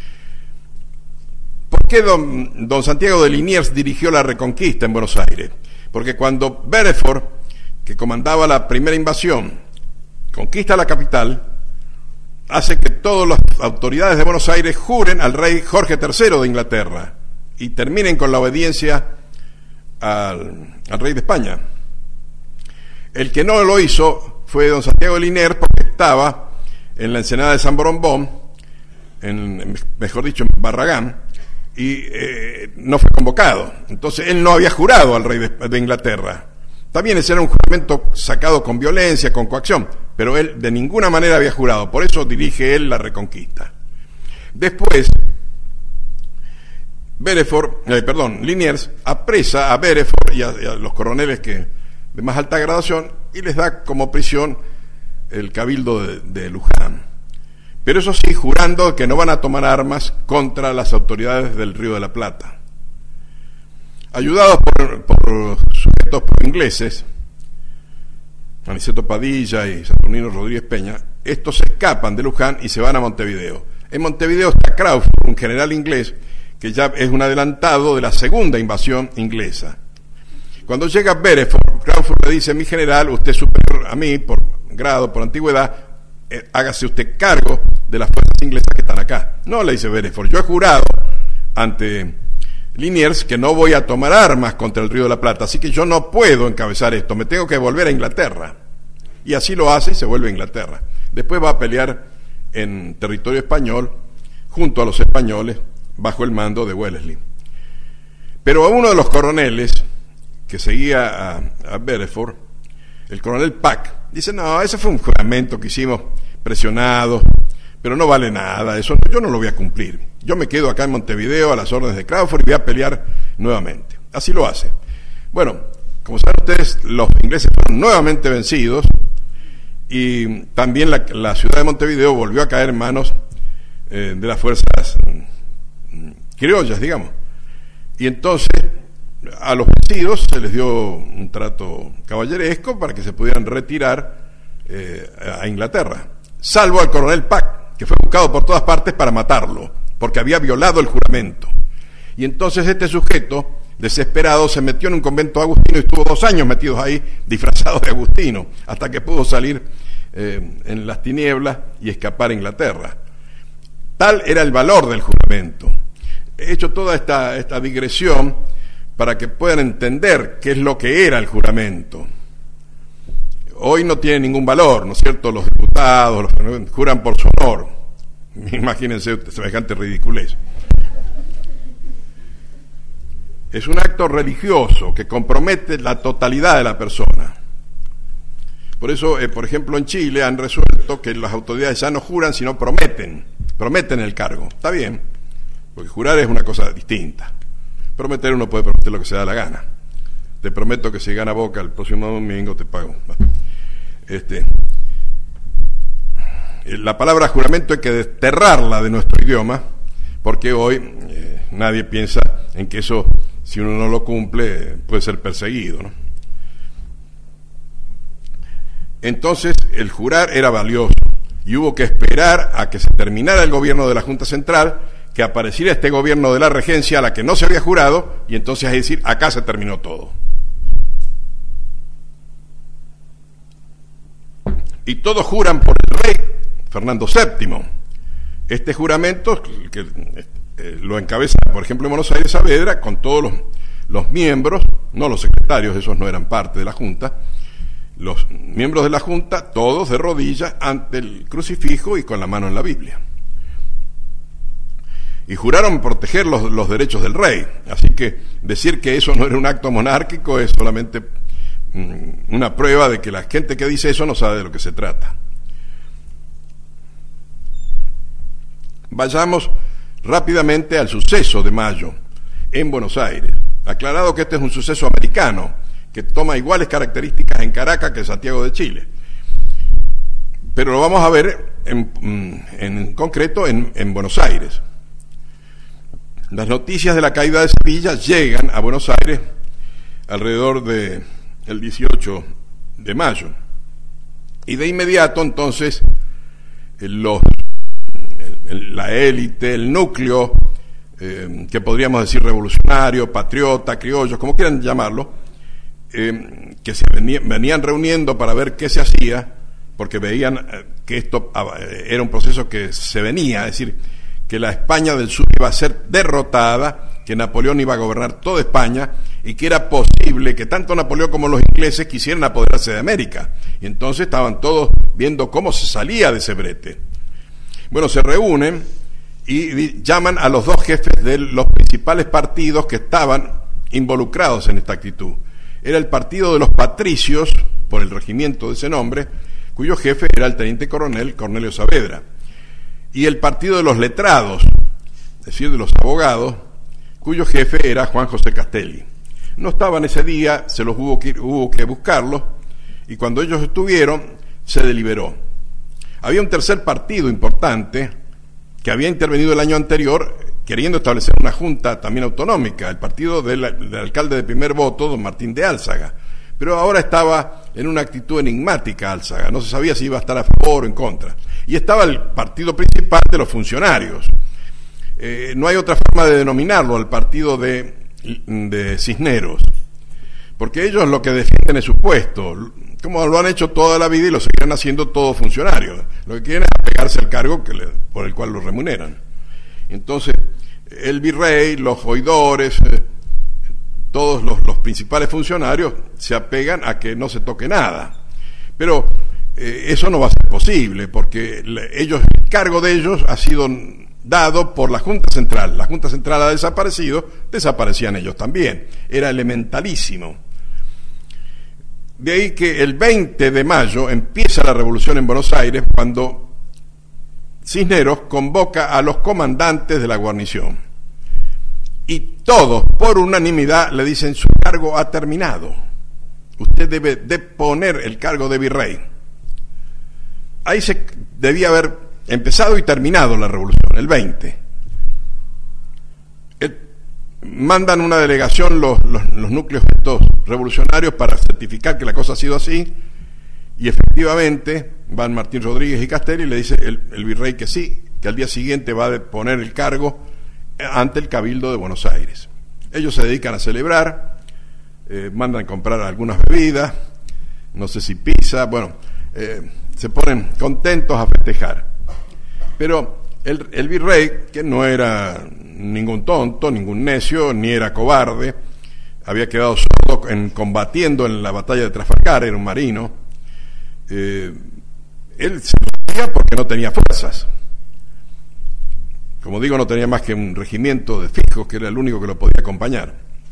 ¿Por qué don, don Santiago de Liniers dirigió la Reconquista en Buenos Aires? Porque cuando Belfort, que comandaba la primera invasión, conquista la capital, hace que todas las autoridades de Buenos Aires juren al rey Jorge tercero de Inglaterra y terminen con la obediencia al, al rey de España. El que no lo hizo fue don Santiago de Liniers, porque estaba en la ensenada de San Borombón, en, mejor dicho, en Barragán, y eh, no fue convocado. Entonces él no había jurado al rey de, de Inglaterra. También ese era un juramento sacado con violencia, con coacción, pero él de ninguna manera había jurado. Por eso dirige él la Reconquista. Después, Belfort, eh, perdón, Liniers apresa a Belfort y a, y a los coroneles que de más alta graduación y les da como prisión el cabildo de, de Luján. Pero eso sí, jurando que no van a tomar armas contra las autoridades del Río de la Plata. Ayudados por, por sujetos pro-ingleses, Aniceto Padilla y Saturnino Rodríguez Peña, estos se escapan de Luján y se van a Montevideo. En Montevideo está Crawford, un general inglés, que ya es un adelantado de la segunda invasión inglesa. Cuando llega Beresford, Crawford le dice: mi general, usted es superior a mí por grado, por antigüedad, eh, hágase usted cargo de las fuerzas inglesas que están acá. No, le dice Beresford, yo he jurado ante Liniers que no voy a tomar armas contra el Río de la Plata, así que yo no puedo encabezar esto, me tengo que volver a Inglaterra. Y así lo hace y se vuelve a Inglaterra. Después va a pelear en territorio español, junto a los españoles, bajo el mando de Wellesley. Pero a uno de los coroneles que seguía a, a Beresford, el coronel Pack, dice: no, ese fue un juramento que hicimos presionados, pero no vale nada, eso yo no lo voy a cumplir. Yo me quedo acá en Montevideo a las órdenes de Crawford y voy a pelear nuevamente. Así lo hace. Bueno, como saben ustedes, los ingleses fueron nuevamente vencidos y también la, la ciudad de Montevideo volvió a caer en manos eh, de las fuerzas mm, criollas, digamos. Y entonces a los vencidos se les dio un trato caballeresco para que se pudieran retirar eh, a Inglaterra, salvo al coronel Pack, que fue buscado por todas partes para matarlo, porque había violado el juramento. Y entonces este sujeto, desesperado, se metió en un convento agustino y estuvo dos años metidos ahí, disfrazado de agustino, hasta que pudo salir eh, en las tinieblas y escapar a Inglaterra. Tal era el valor del juramento. He hecho toda esta, esta digresión para que puedan entender qué es lo que era el juramento. Hoy no tiene ningún valor, ¿no es cierto? Los diputados los juran por su honor. Imagínense semejante ridiculez. Es un acto religioso que compromete la totalidad de la persona. Por eso, eh, por ejemplo, en Chile han resuelto que las autoridades ya no juran, sino prometen, prometen el cargo. Está bien, porque jurar es una cosa distinta. Prometer, uno puede prometer lo que se da la gana. Te prometo que si gana Boca el próximo domingo te pago. Este, la palabra juramento hay que desterrarla de nuestro idioma, porque hoy eh, nadie piensa en que eso, si uno no lo cumple, puede ser perseguido, ¿no? Entonces el jurar era valioso y hubo que esperar a que se terminara el gobierno de la Junta Central, que apareciera este gobierno de la regencia a la que no se había jurado, y entonces es decir, acá se terminó todo. Y todos juran por el rey Fernando séptimo. Este juramento, que eh, lo encabeza, por ejemplo, en Buenos Aires, Saavedra, con todos los, los miembros, no los secretarios, esos no eran parte de la Junta, los miembros de la Junta, todos de rodillas ante el crucifijo y con la mano en la Biblia. Y juraron proteger los, los derechos del rey. Así que decir que eso no era un acto monárquico es solamente mm, una prueba de que la gente que dice eso no sabe de lo que se trata. Vayamos rápidamente al suceso de mayo en Buenos Aires. Aclarado que este es un suceso americano, que toma iguales características en Caracas que en Santiago de Chile. Pero lo vamos a ver en, en concreto en, en Buenos Aires. Las noticias de la caída de Sevilla llegan a Buenos Aires alrededor de el dieciocho de mayo. Y de inmediato, entonces, los, el, la élite, el núcleo, eh, que podríamos decir revolucionario, patriota, criollos, como quieran llamarlo, eh, que se venían, venían reuniendo para ver qué se hacía, porque veían que esto era un proceso que se venía, es decir, que la España del Sur iba a ser derrotada, que Napoleón iba a gobernar toda España y que era posible que tanto Napoleón como los ingleses quisieran apoderarse de América. Y entonces estaban todos viendo cómo se salía de ese brete. Bueno, se reúnen y llaman a los dos jefes de los principales partidos que estaban involucrados en esta actitud. Era el partido de los patricios, por el regimiento de ese nombre, cuyo jefe era el teniente coronel Cornelio Saavedra, y el partido de los letrados, es decir, de los abogados, cuyo jefe era Juan José Castelli. No estaban ese día, se los hubo que, hubo que buscarlos, y cuando ellos estuvieron, se deliberó. Había un tercer partido importante que había intervenido el año anterior queriendo establecer una junta también autonómica, el partido del, del alcalde de primer voto, don Martín de Álzaga. Pero ahora estaba en una actitud enigmática Álzaga, no se sabía si iba a estar a favor o en contra. Y estaba el partido principal de los funcionarios. Eh, no hay otra forma de denominarlo al partido de, de Cisneros, porque ellos lo que defienden es su puesto, como lo han hecho toda la vida y lo seguirán haciendo todos funcionarios. Lo que quieren es apegarse al cargo que le, por el cual los remuneran. Entonces, el virrey, los oidores, eh, todos los, los principales funcionarios se apegan a que no se toque nada. Pero eh, eso no va a ser posible, porque le, ellos, el cargo de ellos ha sido dado por la Junta Central. La Junta Central ha desaparecido, desaparecían ellos también. Era elementalísimo. De ahí que el veinte de mayo empieza la revolución en Buenos Aires, cuando Cisneros convoca a los comandantes de la guarnición. Y todos, por unanimidad, le dicen: su cargo ha terminado. Usted debe deponer el cargo de virrey. Ahí se debía haber empezado y terminado la revolución, el veinte. El, mandan una delegación los, los, los núcleos estos revolucionarios para certificar que la cosa ha sido así, y efectivamente van Martín Rodríguez y Castelli y le dice el, el virrey que sí, que al día siguiente va a deponer el cargo ante el Cabildo de Buenos Aires. Ellos se dedican a celebrar, eh, mandan comprar algunas bebidas, no sé si pizza, bueno, eh, se ponen contentos a festejar. Pero el, el virrey, que no era ningún tonto, ningún necio, ni era cobarde, había quedado sordo en combatiendo en la batalla de Trafalgar, era un marino, eh, él se sabía porque no tenía fuerzas. Como digo, no tenía más que un regimiento de fijos, que era el único que lo podía acompañar.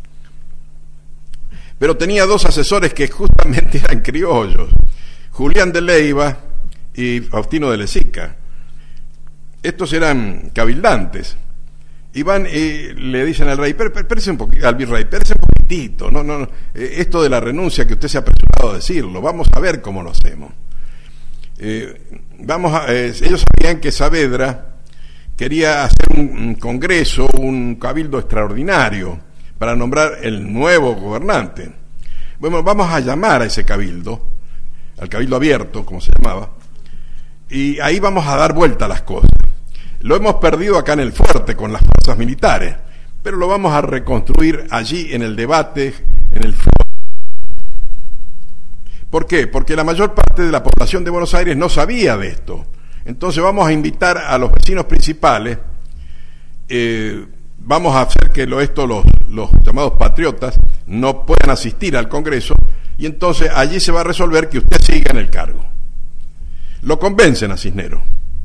Pero tenía dos asesores que justamente eran criollos, Julián de Leiva y Faustino de Lezica. Estos eran cabildantes. Y van y le dicen al rey, espérese un poquito, al virrey, espérese un poquitito, no, no, no, esto de la renuncia que usted se ha apresurado a decirlo, vamos a ver cómo lo hacemos. Eh, vamos a, eh, ellos sabían que Saavedra quería hacer un, un congreso, un cabildo extraordinario para nombrar el nuevo gobernante. Bueno, vamos a llamar a ese cabildo, al cabildo abierto, como se llamaba, y ahí vamos a dar vuelta a las cosas. Lo hemos perdido acá en el fuerte con las fuerzas militares, pero lo vamos a reconstruir allí en el debate, en el foro. ¿Por qué? Porque la mayor parte de la población de Buenos Aires no sabía de esto. Entonces vamos a invitar a los vecinos principales, eh, vamos a hacer que lo, esto los, los llamados patriotas no puedan asistir al Congreso, y entonces allí se va a resolver que usted siga en el cargo. Lo convencen a Cisneros.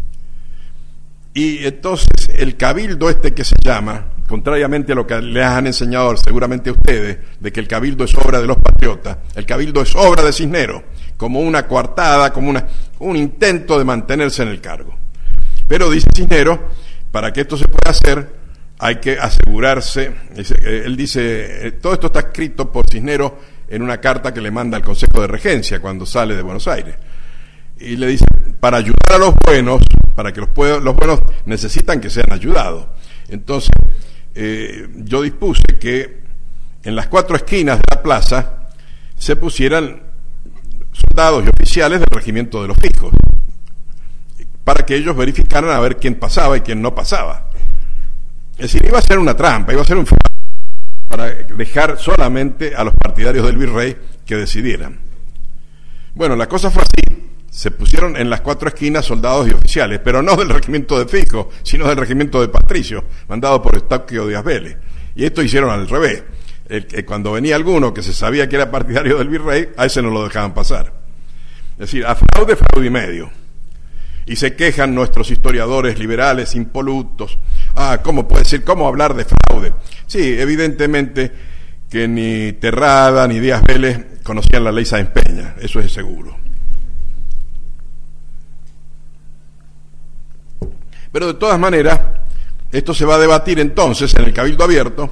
Y entonces el cabildo este que se llama, contrariamente a lo que les han enseñado seguramente a ustedes, de que el cabildo es obra de los patriotas, el cabildo es obra de Cisneros, como una coartada, como una, un intento de mantenerse en el cargo. Pero dice Cisneros, para que esto se pueda hacer, hay que asegurarse, él dice, todo esto está escrito por Cisneros en una carta que le manda al Consejo de Regencia cuando sale de Buenos Aires. Y le dice, para ayudar a los buenos, para que los, los buenos necesitan que sean ayudados. Entonces, eh, yo dispuse que en las cuatro esquinas de la plaza se pusieran soldados y oficiales del regimiento de los fijos, para que ellos verificaran a ver quién pasaba y quién no pasaba. Es decir, iba a ser una trampa, iba a ser un para dejar solamente a los partidarios del virrey que decidieran. Bueno, la cosa fue así. Se pusieron en las cuatro esquinas soldados y oficiales, pero no del regimiento de fijos, sino del regimiento de Patricio, mandado por Eustaquio Díaz Vélez. Y esto hicieron al revés. El, el, cuando venía alguno que se sabía que era partidario del virrey, a ese no lo dejaban pasar. Es decir, a fraude, fraude y medio. Y se quejan nuestros historiadores liberales impolutos. Ah, ¿cómo puede ser? ¿Cómo hablar de fraude? Sí, evidentemente que ni Terrada ni Díaz Vélez conocían la ley Sáenz Peña, eso es seguro. Pero de todas maneras, esto se va a debatir entonces en el Cabildo Abierto,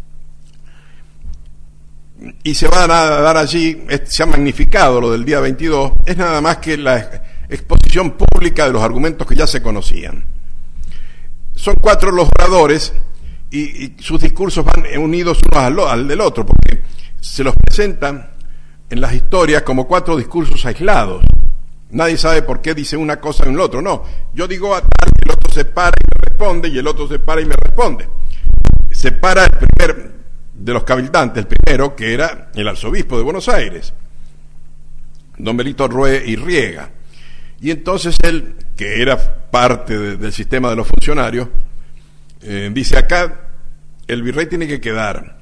y se va a dar allí, se ha magnificado lo del día veintidós, es nada más que la exposición pública de los argumentos que ya se conocían. Son cuatro los oradores, y, y sus discursos van unidos unos al, al del otro, porque se los presentan en las historias como cuatro discursos aislados. Nadie sabe por qué dice una cosa en el otro. No, yo digo a tal, el otro se se para y me responde, y el otro se para y me responde. Se para el primer de los cabildantes, el primero, que era el arzobispo de Buenos Aires, don Benito Rué y Riega. Y entonces él, que era parte de, del sistema de los funcionarios, eh, dice: acá el virrey tiene que quedar,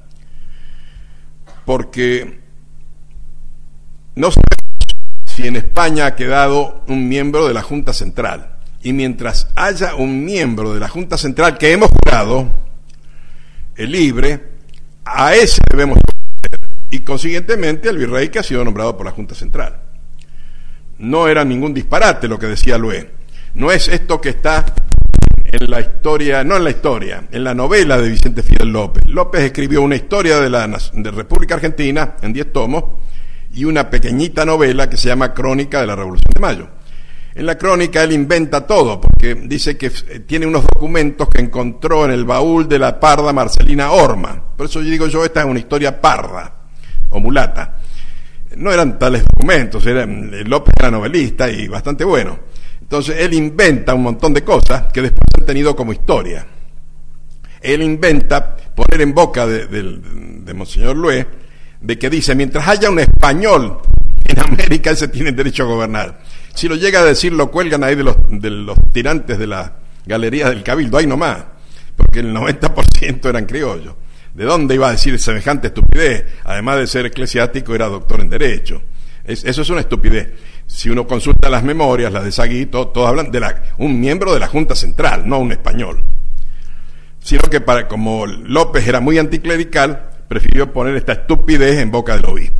porque no sabemos si en España ha quedado un miembro de la Junta Central. Y mientras haya un miembro de la Junta Central que hemos jurado, el libre, a ese debemos obedecer. Y consiguientemente el virrey, que ha sido nombrado por la Junta Central. No era ningún disparate lo que decía Lué. No es esto que está en la historia, no en la historia, en la novela de Vicente Fidel López. López escribió una historia de la de República Argentina en diez tomos y una pequeñita novela que se llama Crónica de la Revolución de Mayo. En la crónica él inventa todo, porque dice que tiene unos documentos que encontró en el baúl de la parda Marcelina Orma. Por eso yo digo yo, esta es una historia parda o mulata. No eran tales documentos, era, López era novelista y bastante bueno. Entonces él inventa un montón de cosas que después han tenido como historia. Él inventa poner en boca de, de, de Monseñor Lué, de que dice: mientras haya un español en América, él se tiene derecho a gobernar. Si lo llega a decir, lo cuelgan ahí de los, de los tirantes de la galería del Cabildo, ahí nomás, porque el noventa por ciento eran criollos. ¿De dónde iba a decir semejante estupidez? Además de ser eclesiástico, era doctor en Derecho. Es, eso es una estupidez. Si uno consulta las memorias, las de Sagui, todo, todos hablan de la, un miembro de la Junta Central, no un español. Sino que para, como López era muy anticlerical, prefirió poner esta estupidez en boca del obispo.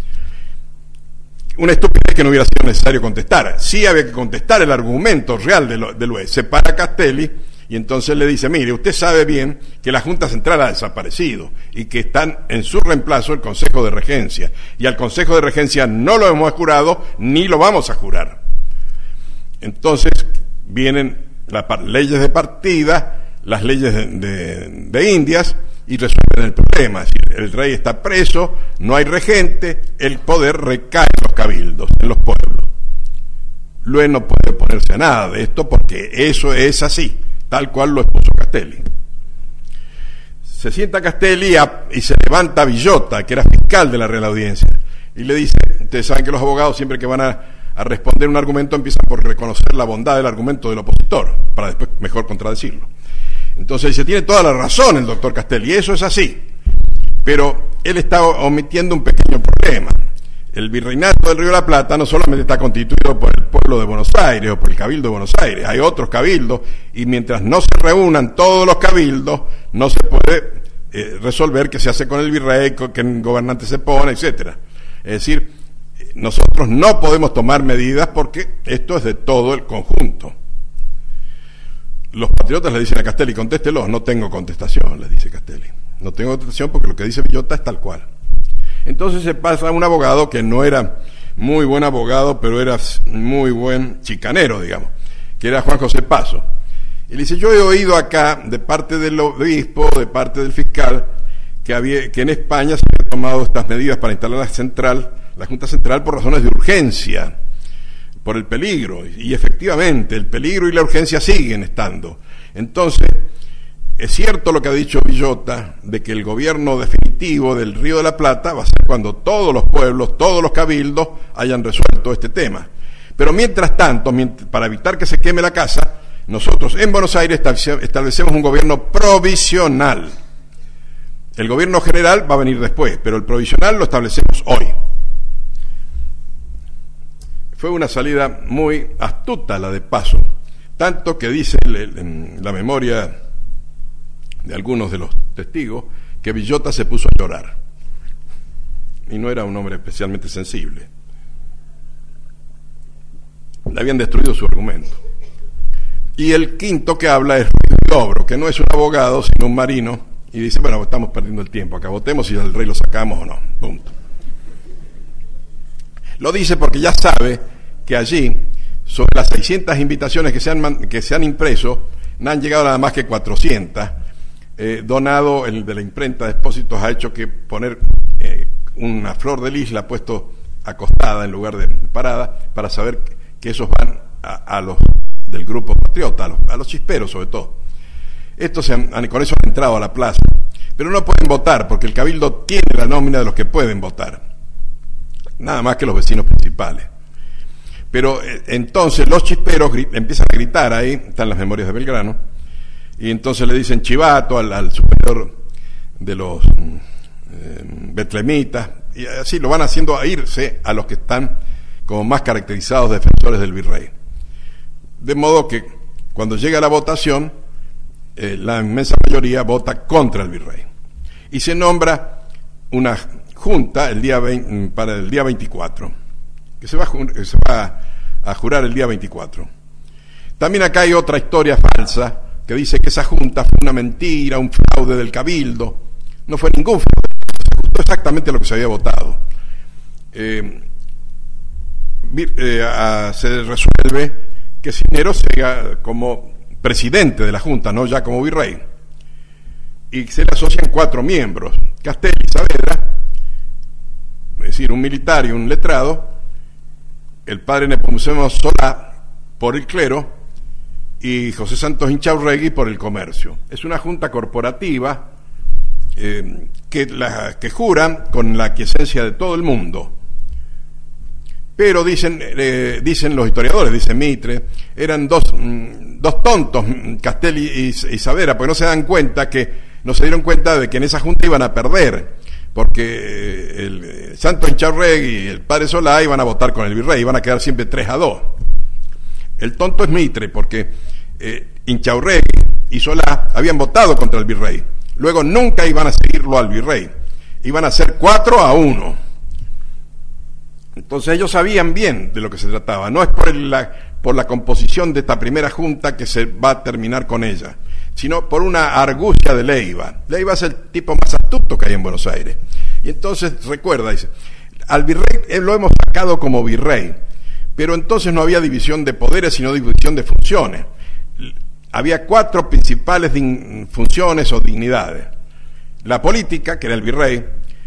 Una estupidez que no hubiera sido necesario contestar. Sí había que contestar el argumento real de, de Lué. Se para Castelli y entonces le dice: mire, usted sabe bien que la Junta Central ha desaparecido y que están en su reemplazo el Consejo de Regencia, y al Consejo de Regencia no lo hemos jurado ni lo vamos a jurar. Entonces vienen las leyes de partida, las leyes de, de, de Indias, y resuelven el problema. Es decir, el rey está preso, no hay regente, el poder recae en los cabildos, en los pueblos. Lué no puede oponerse a nada de esto porque eso es así, tal cual lo expuso Castelli. Se sienta Castelli a, y se levanta Villota, que era fiscal de la Real Audiencia, y le dice: ustedes saben que los abogados siempre que van a, a responder un argumento empiezan por reconocer la bondad del argumento del opositor, para después mejor contradecirlo. Entonces dice: tiene toda la razón el doctor Castelli, eso es así, pero él está omitiendo un pequeño problema. El virreinato del Río de la Plata no solamente está constituido por el pueblo de Buenos Aires o por el Cabildo de Buenos Aires, hay otros cabildos, y mientras no se reúnan todos los cabildos, no se puede eh, resolver qué se hace con el virrey, qué gobernante se pone, etcétera. Es decir, nosotros no podemos tomar medidas porque esto es de todo el conjunto. Los patriotas le dicen a Castelli: contéstelos. No tengo contestación, le dice Castelli. No tengo contestación porque lo que dice Villota es tal cual. Entonces se pasa a un abogado que no era muy buen abogado, pero era muy buen chicanero, digamos, que era Juan José Paso. Y le dice: yo he oído acá, de parte del obispo, de parte del fiscal, que, había, que en España se habían tomado estas medidas para instalar la central, la Junta Central, por razones de urgencia, por el peligro, y efectivamente el peligro y la urgencia siguen estando. Entonces, es cierto lo que ha dicho Villota, de que el gobierno definitivo del Río de la Plata va a ser cuando todos los pueblos, todos los cabildos hayan resuelto este tema. Pero mientras tanto, para evitar que se queme la casa, nosotros en Buenos Aires establecemos un gobierno provisional. El gobierno general va a venir después, pero el provisional lo establecemos hoy. Fue una salida muy astuta la de Paso, tanto que dice en la memoria de algunos de los testigos que Villota se puso a llorar, y no era un hombre especialmente sensible. Le habían destruido su argumento. Y el quinto que habla es Dobro, que no es un abogado sino un marino, y dice: bueno, estamos perdiendo el tiempo, acá votemos si al rey lo sacamos o no, punto. Lo dice porque ya sabe que allí, sobre las seiscientas invitaciones que se han, que se han impreso, no han llegado nada más que cuatrocientas. Eh, Donado, el de la imprenta de Expósitos, ha hecho que poner eh, una flor de lis, la ha puesto acostada en lugar de parada, para saber que esos van a, a los del grupo patriota, a los, a los chisperos sobre todo. Estos se han, han, con eso han entrado a la plaza, pero no pueden votar porque el cabildo tiene la nómina de los que pueden votar, nada más que los vecinos principales. Pero eh, entonces los chisperos gri- empiezan a gritar, ahí están las memorias de Belgrano, y entonces le dicen chivato al, al superior de los eh, betlemitas, y así lo van haciendo a irse a los que están como más caracterizados defensores del virrey. De modo que cuando llega la votación, eh, la inmensa mayoría vota contra el virrey. Y se nombra una junta el día veinte, para el día veinticuatro, que se va, a, se va a jurar el día veinticuatro. También acá hay otra historia falsa que dice que esa junta fue una mentira, un fraude del cabildo. No fue ningún fraude, se ajustó exactamente lo que se había votado. Eh, eh, a, se resuelve que Cisneros sea como presidente de la junta, no ya como virrey, y se le asocian cuatro miembros: Castelli, Saavedra, es decir, un militar y un letrado, el padre Nepomuceno Solá por el clero y José Santos Inchaurregui por el comercio. Es una junta corporativa eh, que, la, que juran con la aquiescencia de todo el mundo. Pero dicen eh, dicen los historiadores, dice Mitre, eran dos, mm, dos tontos, Castelli y, y Saavedra, porque no se dan cuenta que, no se dieron cuenta de que en esa junta iban a perder, porque el, el Santos Inchaurregui y el padre Solá iban a votar con el virrey, iban a quedar siempre tres a dos. El tonto es Mitre, porque eh, Inchaurregui y Solá habían votado contra el virrey, luego nunca iban a seguirlo al virrey, iban a ser cuatro a uno. Entonces ellos sabían bien de lo que se trataba. No es por, el, la, por la composición de esta primera junta que se va a terminar con ella, sino por una argucia de Leiva. Leiva es el tipo más astuto que hay en Buenos Aires. Y entonces recuerda, dice, al virrey eh, lo hemos sacado como virrey, pero entonces no había división de poderes, sino división de funciones. Había cuatro principales din- funciones o dignidades: la política, que era el virrey;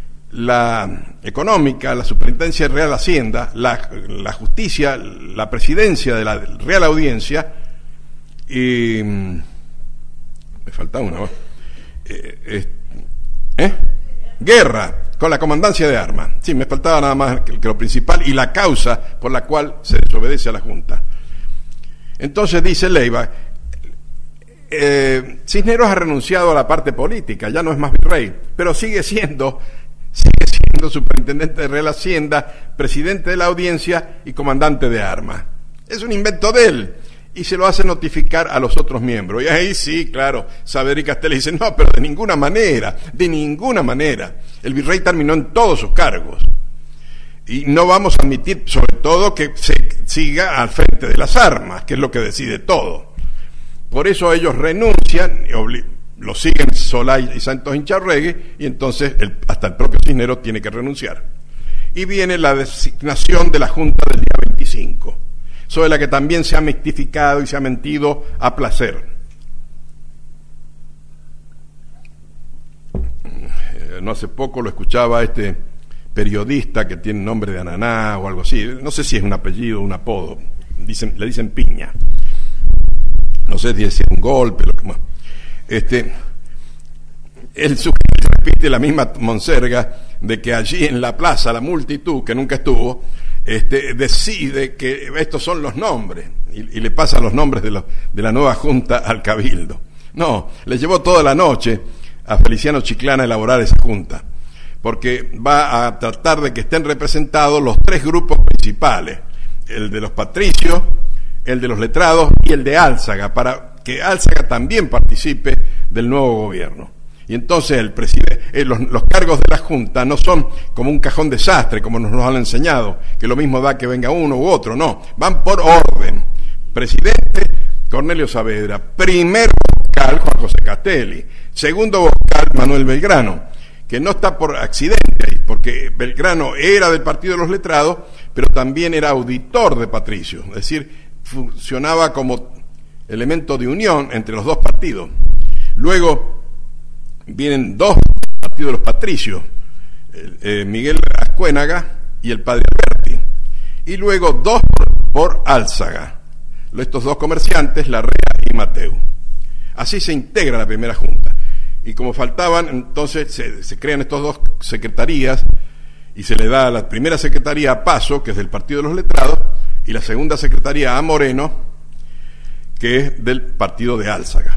la económica, la superintendencia de Real Hacienda; la, la justicia, la presidencia de la Real Audiencia, y me falta una, eh, eh, ¿eh? guerra, con la comandancia de armas. Sí, me faltaba nada más que, que lo principal, y la causa por la cual se desobedece a la Junta. Entonces dice Leiva, eh, Cisneros ha renunciado a la parte política, ya no es más virrey, pero sigue siendo sigue siendo superintendente de Real Hacienda, presidente de la Audiencia y comandante de armas. Es un invento de él, y se lo hace notificar a los otros miembros. Y ahí sí, claro, Saavedra y Castelli dicen, no, pero de ninguna manera, de ninguna manera. El virrey terminó en todos sus cargos. Y no vamos a admitir, sobre todo, que se siga al frente de las armas, que es lo que decide todo. Por eso ellos renuncian, y obli- lo siguen Solá y Santos Inchaurregui, y entonces el, hasta el propio Cisneros tiene que renunciar. Y viene la designación de la Junta del día veinticinco, sobre la que también se ha mistificado y se ha mentido a placer. Eh, no hace poco lo escuchaba este periodista que tiene nombre de Ananá o algo así, no sé si es un apellido o un apodo, dicen, le dicen Piña, no sé si es un golpe, lo que más. Este, él repite la misma monserga de que allí en la plaza la multitud, que nunca estuvo, este, decide que estos son los nombres, y, y le pasa los nombres de, los, de la nueva Junta al Cabildo. No, le llevó toda la noche a Feliciano Chiclana a elaborar esa Junta, porque va a tratar de que estén representados los tres grupos principales, el de los patricios, el de los letrados y el de Álzaga, para que Álzaga también participe del nuevo gobierno. Y entonces el presidente, eh, los, los cargos de la Junta no son como un cajón desastre, como nos lo han enseñado, que lo mismo da que venga uno u otro, no, van por orden. Presidente, Cornelio Saavedra; primer vocal, Juan José Castelli; segundo vocal, Manuel Belgrano, que no está por accidente, porque Belgrano era del Partido de los Letrados, pero también era auditor de Patricio, es decir, funcionaba como elemento de unión entre los dos partidos. Luego vienen dos partidos de los patricios, eh, Miguel Ascuénaga y el padre Alberti, y luego dos por, por Álzaga. estos dos comerciantes, Larrea y Mateu. Así se integra la primera junta. Y como faltaban, entonces se, se crean estas dos secretarías y se le da la primera secretaría a Paso, que es del Partido de los Letrados, y la segunda secretaría a Moreno, que es del Partido de Álzaga.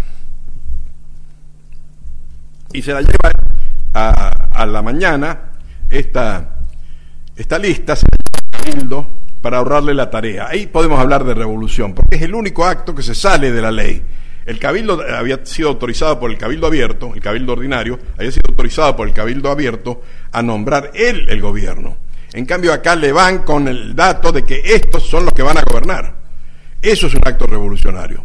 Y se la lleva a, a la mañana esta, esta lista, se la lleva a Cabildo para ahorrarle la tarea. Ahí podemos hablar de revolución, porque es el único acto que se sale de la ley. El Cabildo había sido autorizado por el Cabildo Abierto, el Cabildo Ordinario, había sido autorizado por el Cabildo Abierto a nombrar él el gobierno. En cambio acá le van con el dato de que estos son los que van a gobernar. Eso es un acto revolucionario.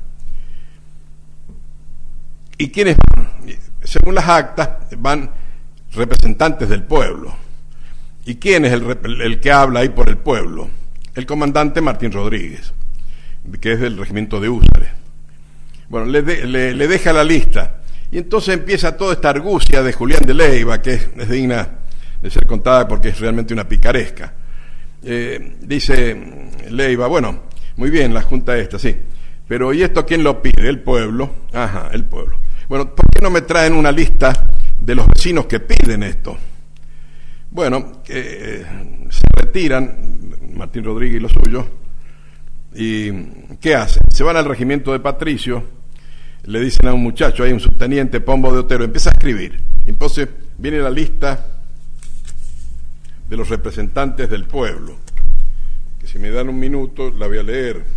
¿Y quiénes van? Según las actas, van representantes del pueblo. ¿Y quién es el, el que habla ahí por el pueblo? El comandante Martín Rodríguez, que es del regimiento de Húsares. Bueno, le, de, le, le deja la lista. Y entonces empieza toda esta argucia de Julián de Leiva, que es, es digna de ser contada porque es realmente una picaresca. Eh, dice Leiva, bueno, muy bien la junta esta, sí, pero ¿y esto quién lo pide? El pueblo. Ajá, el pueblo. Bueno, ¿por qué no me traen una lista de los vecinos que piden esto? Bueno, eh, se retiran Martín Rodríguez y los suyos, y ¿qué hacen? Se van al regimiento de Patricio, le dicen a un muchacho, hay un subteniente Pombo de Otero, empieza a escribir. Entonces viene la lista de los representantes del pueblo, que si me dan un minuto la voy a leer.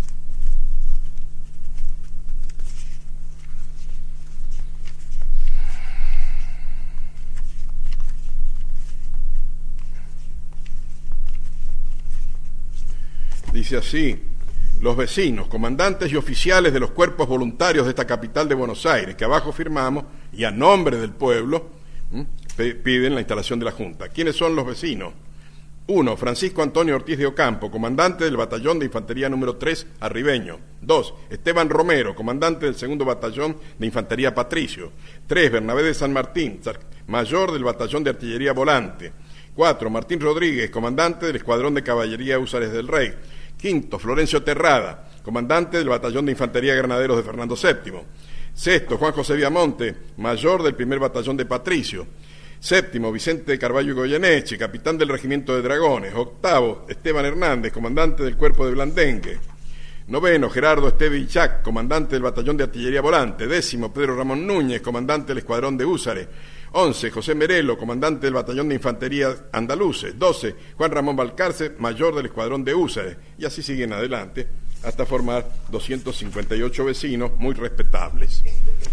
Dice así: los vecinos, comandantes y oficiales de los cuerpos voluntarios de esta capital de Buenos Aires, que abajo firmamos, y a nombre del pueblo, ¿m? piden la instalación de la Junta. ¿Quiénes son los vecinos? Uno, Francisco Antonio Ortiz de Ocampo, comandante del batallón de infantería número tres, Arribeño. Dos, Esteban Romero, comandante del segundo batallón de infantería Patricio. Tres, Bernabé de San Martín, mayor del batallón de artillería Volante. Cuatro, Martín Rodríguez, comandante del escuadrón de caballería Húsares del Rey. Quinto, Florencio Terrada, comandante del batallón de infantería Granaderos de Fernando séptimo. Sexto, Juan José Viamonte, mayor del primer batallón de Patricio. Séptimo, Vicente de Carvalho y Goyeneche, capitán del regimiento de Dragones. Octavo, Esteban Hernández, comandante del cuerpo de Blandengue. Noveno, Gerardo Esteve Ichac, comandante del batallón de artillería Volante. Décimo, Pedro Ramón Núñez, comandante del escuadrón de Húsares. Once, José Merelo, comandante del batallón de infantería Andaluces. Doce, Juan Ramón Balcarce, mayor del escuadrón de Húsares. Y así siguen adelante hasta formar doscientos cincuenta y ocho vecinos muy respetables.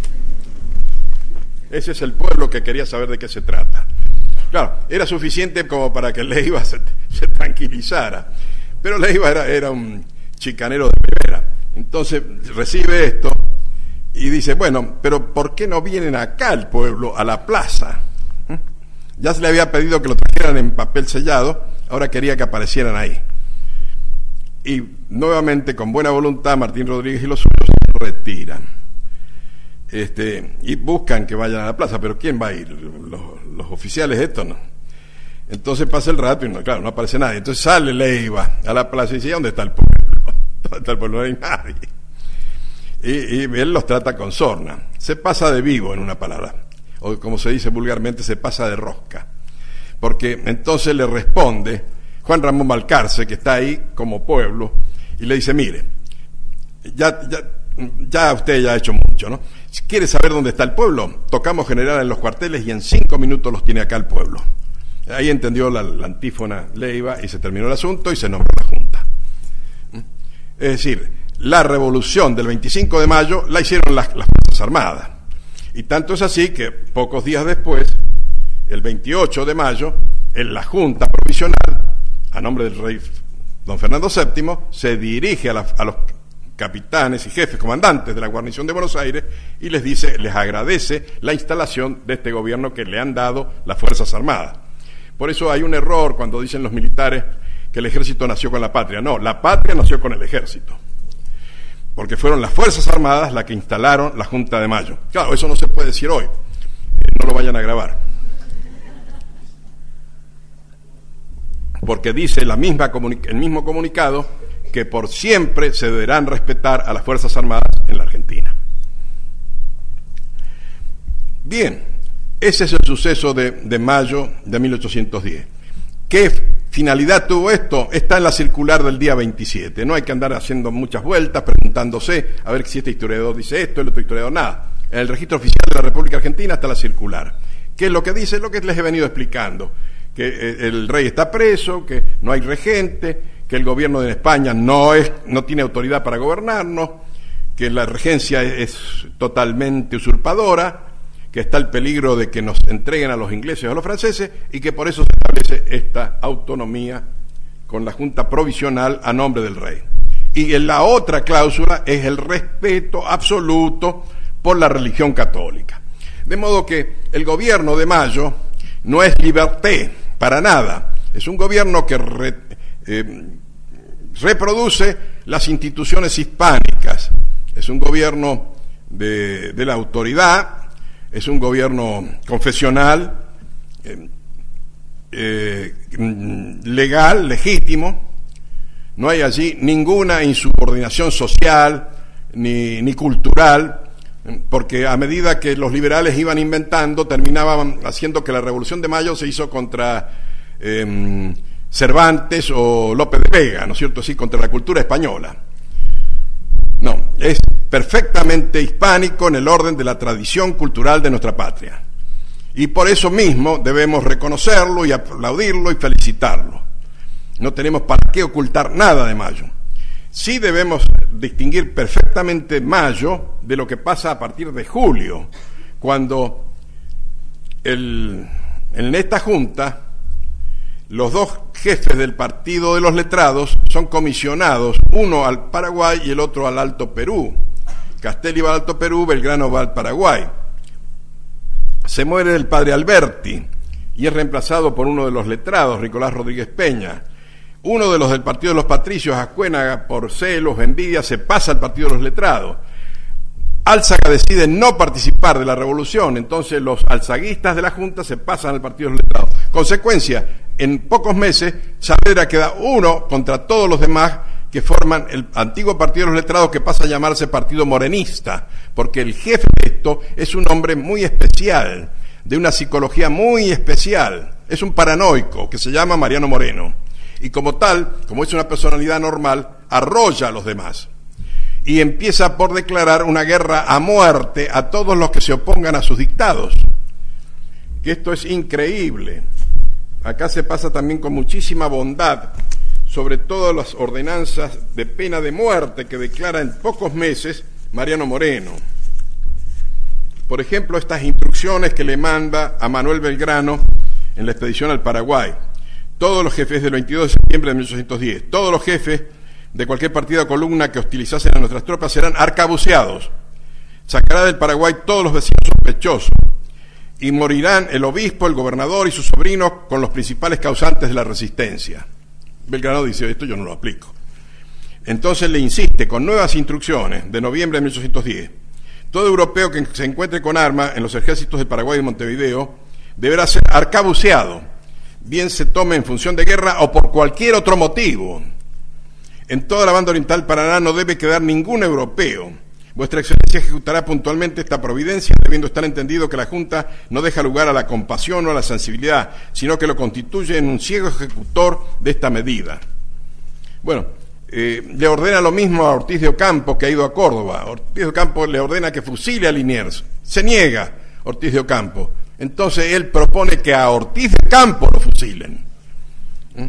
Ese es el pueblo que quería saber de qué se trata. Claro, era suficiente como para que Leiva se, se tranquilizara, pero Leiva era, era un chicanero de primera. Entonces recibe esto y dice, bueno, pero ¿por qué no vienen acá al pueblo, a la plaza? ¿Eh? Ya se le había pedido que lo trajeran en papel sellado, ahora quería que aparecieran ahí. Y nuevamente, con buena voluntad, Martín Rodríguez y los suyos se retiran. Este, y buscan que vayan a la plaza, pero ¿quién va a ir? Los, los oficiales estos no. Entonces pasa el rato y no, claro, no aparece nadie. Entonces sale Leiva a la plaza y dice, ¿dónde está el pueblo? ¿Dónde está el pueblo? No hay nadie. Y, y él los trata con sorna. Se pasa de vivo, en una palabra. O como se dice vulgarmente, se pasa de rosca. Porque entonces le responde Juan Ramón Balcarce, que está ahí como pueblo, y le dice, mire, ya, ya, ya usted ya ha hecho mucho, ¿no? Si quiere saber dónde está el pueblo, tocamos general en los cuarteles y en cinco minutos los tiene acá el pueblo. Ahí entendió la, la antífona Leiva y se terminó el asunto y se nombró la Junta. Es decir, la revolución del veinticinco de mayo la hicieron las, las Fuerzas Armadas. Y tanto es así que pocos días después, el veintiocho de mayo, en la Junta Provisional, a nombre del rey don Fernando séptimo, se dirige a, la, a los capitanes y jefes comandantes de la guarnición de Buenos Aires y les dice, les agradece la instalación de este gobierno que le han dado las Fuerzas Armadas. Por eso hay un error cuando dicen los militares que el ejército nació con la patria. No, la patria nació con el ejército, porque fueron las Fuerzas Armadas las que instalaron la Junta de Mayo. Claro, eso no se puede decir hoy, no lo vayan a grabar, porque dice la misma comuni- el mismo comunicado que por siempre se deberán respetar a las Fuerzas Armadas en la Argentina. Bien, ese es el suceso de, de mayo de mil ochocientos diez. ¿Qué finalidad tuvo esto? Está en la circular del día veintisiete. No hay que andar haciendo muchas vueltas, preguntándose a ver si este historiador dice esto, el otro historiador nada. En el registro oficial de la República Argentina está la circular. ¿Qué es lo que dice? Lo que les he venido explicando. Que el rey está preso, que no hay regente, que el gobierno de España no, es, no tiene autoridad para gobernarnos, que la regencia es totalmente usurpadora, que está el peligro de que nos entreguen a los ingleses o a los franceses y que por eso se establece esta autonomía con la Junta Provisional a nombre del rey. Y en la otra cláusula es el respeto absoluto por la religión católica. De modo que el gobierno de Mayo no es liberté para nada, es un gobierno que re, eh, reproduce las instituciones hispánicas, es un gobierno de, de la autoridad, es un gobierno confesional, eh, eh, legal, legítimo. No hay allí ninguna insubordinación social ni, ni cultural, porque a medida que los liberales iban inventando, terminaban haciendo que la Revolución de Mayo se hizo contra eh, Cervantes o López de Vega, ¿no es cierto? Sí, contra la cultura española. No, es perfectamente hispánico en el orden de la tradición cultural de nuestra patria. Y por eso mismo debemos reconocerlo y aplaudirlo y felicitarlo. No tenemos para qué ocultar nada de Mayo. Sí debemos distinguir perfectamente Mayo de lo que pasa a partir de julio, cuando el, en esta junta los dos jefes del Partido de los Letrados son comisionados, uno al Paraguay y el otro al Alto Perú. Castelli va al Alto Perú, Belgrano va al Paraguay. Se muere el padre Alberti y es reemplazado por uno de los letrados, Nicolás Rodríguez Peña. Uno de los del Partido de los Patricios, Ascuénaga, por celos, envidia, se pasa al Partido de los Letrados. Álzaga decide no participar de la revolución, entonces los alzaguistas de la Junta se pasan al Partido de los Letrados. Consecuencia, en pocos meses, Saavedra queda uno contra todos los demás que forman el antiguo Partido de los Letrados, que pasa a llamarse Partido Morenista, porque el jefe de esto es un hombre muy especial, de una psicología muy especial, es un paranoico que se llama Mariano Moreno, y como tal, como es una personalidad normal, arrolla a los demás, y empieza por declarar una guerra a muerte a todos los que se opongan a sus dictados, que esto es increíble. Acá se pasa también con muchísima bondad sobre todas las ordenanzas de pena de muerte que declara en pocos meses Mariano Moreno. Por ejemplo, estas instrucciones que le manda a Manuel Belgrano en la expedición al Paraguay. Todos los jefes del veintidós de septiembre de mil ochocientos diez, todos los jefes de cualquier partido o columna que hostilizasen a nuestras tropas serán arcabuceados. Sacará del Paraguay todos los vecinos sospechosos y morirán el obispo, el gobernador y sus sobrinos con los principales causantes de la resistencia. Belgrano dice, esto yo no lo aplico. Entonces le insiste con nuevas instrucciones de noviembre de mil ochocientos diez. Todo europeo que se encuentre con arma en los ejércitos de Paraguay y Montevideo deberá ser arcabuceado, bien se tome en función de guerra o por cualquier otro motivo. En toda la banda oriental Paraná no debe quedar ningún europeo. Vuestra Excelencia ejecutará puntualmente esta providencia, debiendo estar entendido que la Junta no deja lugar a la compasión o a la sensibilidad, sino que lo constituye en un ciego ejecutor de esta medida. Bueno, eh, le ordena lo mismo a Ortiz de Ocampo, que ha ido a Córdoba. Ortiz de Ocampo le ordena que fusile a Liniers. Se niega Ortiz de Ocampo. Entonces él propone que a Ortiz de Ocampo lo fusilen. ¿Mm?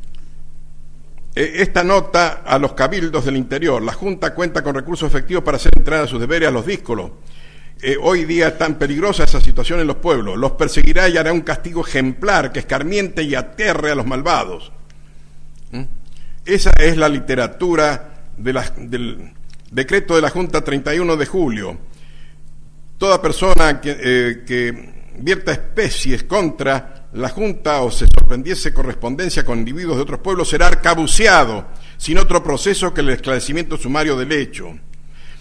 Esta nota a los cabildos del interior. La Junta cuenta con recursos efectivos para hacer entrar a sus deberes a los díscolos. Eh, hoy día es tan peligrosa esa situación en los pueblos. Los perseguirá y hará un castigo ejemplar que escarmiente y aterre a los malvados. ¿Mm? Esa es la literatura de la, del decreto de la Junta treinta y uno de julio. Toda persona que, eh, que vierta especies contra la Junta o se sorprendiese correspondencia con individuos de otros pueblos será arcabuceado sin otro proceso que el esclarecimiento sumario del hecho.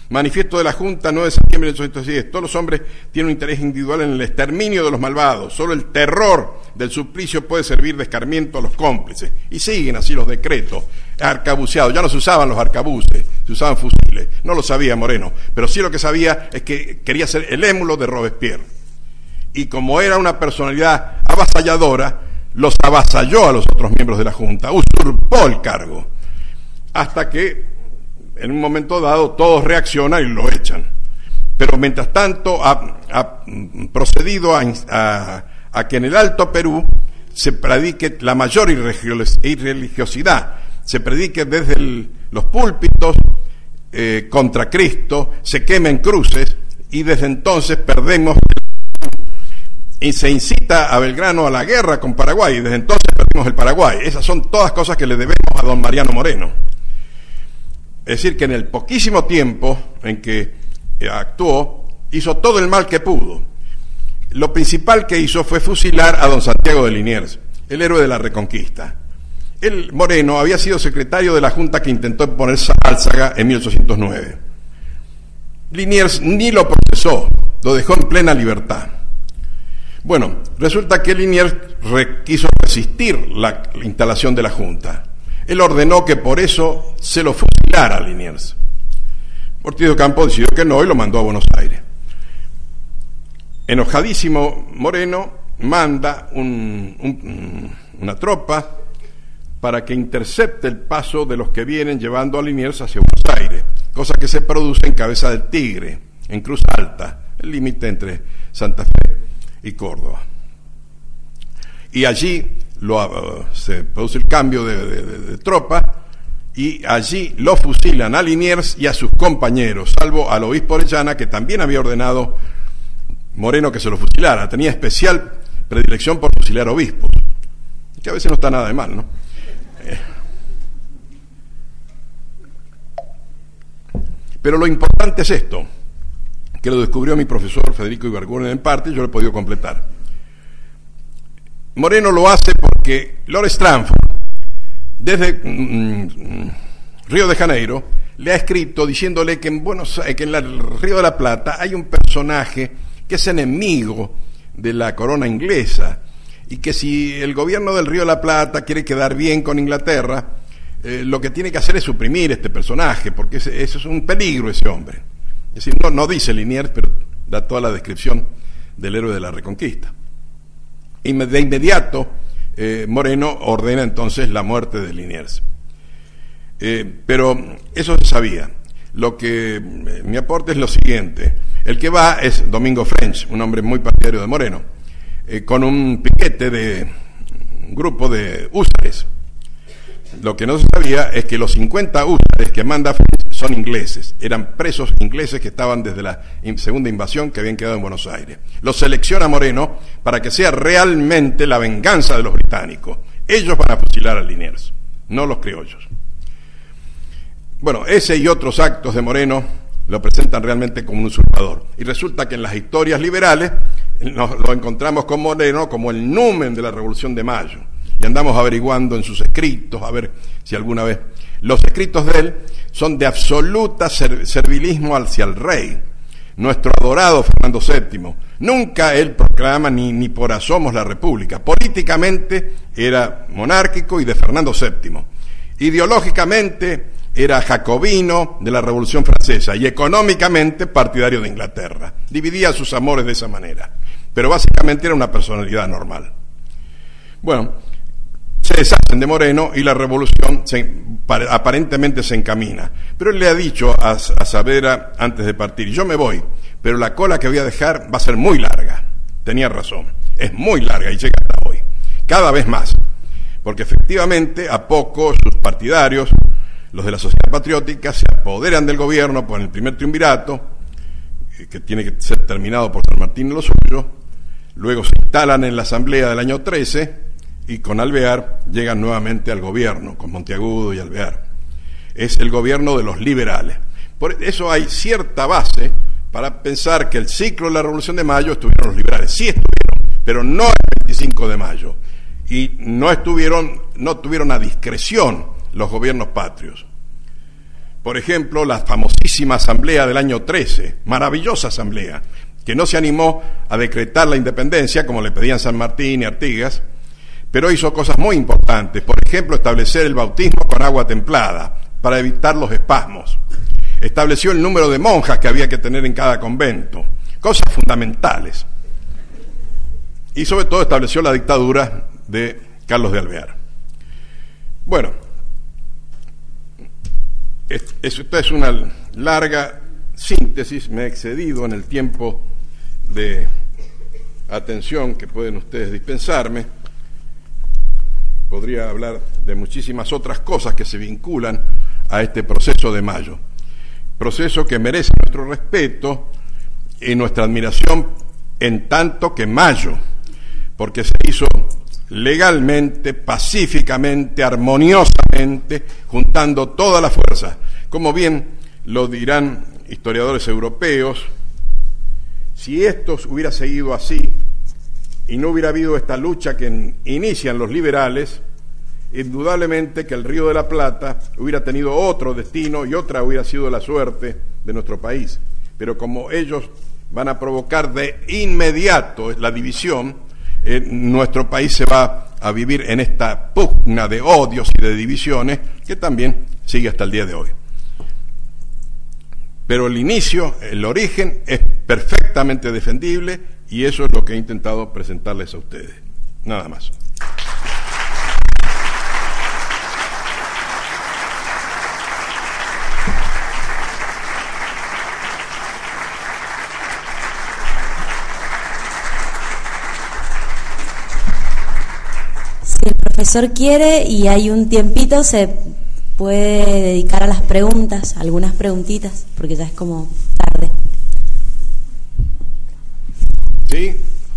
Manifiesto de la Junta, nueve de septiembre de mil ochocientos diez. Todos los hombres tienen un interés individual en el exterminio de los malvados. Solo el terror del suplicio puede servir de escarmiento a los cómplices. Y siguen así los decretos arcabuceados. Ya no se usaban los arcabuces, se usaban fusiles. No lo sabía Moreno, pero sí lo que sabía es que quería ser el émulo de Robespierre. Y como era una personalidad avasalladora, los avasalló a los otros miembros de la Junta, usurpó el cargo, hasta que en un momento dado todos reaccionan y lo echan. Pero mientras tanto ha, ha procedido a, a, a que en el Alto Perú se predique la mayor irreligiosidad, se predique desde el, los púlpitos eh, contra Cristo, se quemen cruces, y desde entonces perdemos, y se incita a Belgrano a la guerra con Paraguay, y desde entonces perdimos el Paraguay. Esas son todas cosas que le debemos a don Mariano Moreno. Es decir, que en el poquísimo tiempo en que actuó, hizo todo el mal que pudo. Lo principal que hizo fue fusilar a don Santiago de Liniers, el héroe de la Reconquista. El Moreno había sido secretario de la Junta que intentó poner Álzaga en mil ochocientos nueve. Liniers ni lo procesó, lo dejó en plena libertad. Bueno, resulta que Liniers re- quiso resistir la, la instalación de la Junta. Él ordenó que por eso se lo fusilara a Liniers. Ortiz de Ocampo decidió que no y lo mandó a Buenos Aires. Enojadísimo, Moreno manda un, un, una tropa para que intercepte el paso de los que vienen llevando a Liniers hacia Buenos Aires, cosa que se produce en Cabeza del Tigre, en Cruz Alta, el límite entre Santa Fe y Córdoba. Y allí lo, uh, se produce el cambio de, de, de, de tropa, y allí lo fusilan a Liniers y a sus compañeros, salvo al obispo Orellana, que también había ordenado Moreno que se lo fusilara. Tenía especial predilección por fusilar obispos, que a veces no está nada de mal, ¿no? Eh. Pero lo importante es esto, que lo descubrió mi profesor Federico Ibargüen en parte, y yo lo he podido completar. Moreno lo hace porque Lord Stranford, desde mm, Río de Janeiro, le ha escrito diciéndole que en Buenos Aires, que en el Río de la Plata hay un personaje que es enemigo de la corona inglesa, y que si el gobierno del Río de la Plata quiere quedar bien con Inglaterra, eh, lo que tiene que hacer es suprimir este personaje, porque ese, ese es un peligro, ese hombre. Es decir, no, no dice Liniers, pero da toda la descripción del héroe de la Reconquista. Y de inmediato eh, Moreno ordena entonces la muerte de Liniers. Eh, pero eso se sabía. Lo que eh, mi aporte es lo siguiente: el que va es Domingo French, un hombre muy partidario de Moreno, eh, con un piquete de un grupo de húsares. Lo que no se sabía es que los cincuenta húsares que manda French son ingleses, eran presos ingleses que estaban desde la segunda invasión que habían quedado en Buenos Aires. Los selecciona Moreno para que sea realmente la venganza de los británicos. Ellos van a fusilar a Liniers, no los criollos. Bueno, ese y otros actos de Moreno lo presentan realmente como un usurpador. Y resulta que en las historias liberales nos lo encontramos con Moreno como el numen de la Revolución de Mayo. Y andamos averiguando en sus escritos, a ver si alguna vez... Los escritos de él son de absoluta ser, servilismo hacia el rey, nuestro adorado Fernando séptimo. Nunca él proclama ni, ni por asomos la república. Políticamente era monárquico y de Fernando séptimo. Ideológicamente era jacobino de la Revolución Francesa y económicamente partidario de Inglaterra. Dividía sus amores de esa manera, pero básicamente era una personalidad normal. Bueno, se deshacen de Moreno y la revolución se, aparentemente se encamina. Pero él le ha dicho a, a Saavedra antes de partir: yo me voy, pero la cola que voy a dejar va a ser muy larga. Tenía razón, es muy larga y llega hasta hoy, cada vez más, porque efectivamente a poco sus partidarios, los de la Sociedad Patriótica, se apoderan del gobierno por el primer triunvirato, que tiene que ser terminado por San Martín y lo suyo. Luego se instalan en la Asamblea del año trece y con Alvear llegan nuevamente al gobierno, con Monteagudo y Alvear. Es el gobierno de los liberales. Por eso hay cierta base para pensar que el ciclo de la Revolución de Mayo estuvieron los liberales. Sí estuvieron, pero no el veinticinco de mayo. Y no estuvieron, no tuvieron a discreción los gobiernos patrios. Por ejemplo, la famosísima asamblea del año trece, maravillosa asamblea, que no se animó a decretar la independencia como le pedían San Martín y Artigas, pero hizo cosas muy importantes. Por ejemplo, establecer el bautismo con agua templada para evitar los espasmos. Estableció el número de monjas que había que tener en cada convento, cosas fundamentales. Y sobre todo estableció la dictadura de Carlos de Alvear. Bueno, esto es una larga síntesis, me he excedido en el tiempo de atención que pueden ustedes dispensarme. Podría hablar de muchísimas otras cosas que se vinculan a este proceso de Mayo, proceso que merece nuestro respeto y nuestra admiración en tanto que Mayo, porque se hizo legalmente, pacíficamente, armoniosamente, juntando todas las fuerzas. Como bien lo dirán historiadores europeos, si esto hubiera seguido así y no hubiera habido esta lucha que inician los liberales, indudablemente que el Río de la Plata hubiera tenido otro destino y otra hubiera sido la suerte de nuestro país. Pero como ellos van a provocar de inmediato la división, eh, nuestro país se va a vivir en esta pugna de odios y de divisiones que también sigue hasta el día de hoy. Pero el inicio, el origen, es perfectamente defendible y eso es lo que he intentado presentarles a ustedes. Nada más. Si el profesor quiere y hay un tiempito, se puede dedicar a las preguntas, algunas preguntitas, porque ya es como tarde. ¿Sí?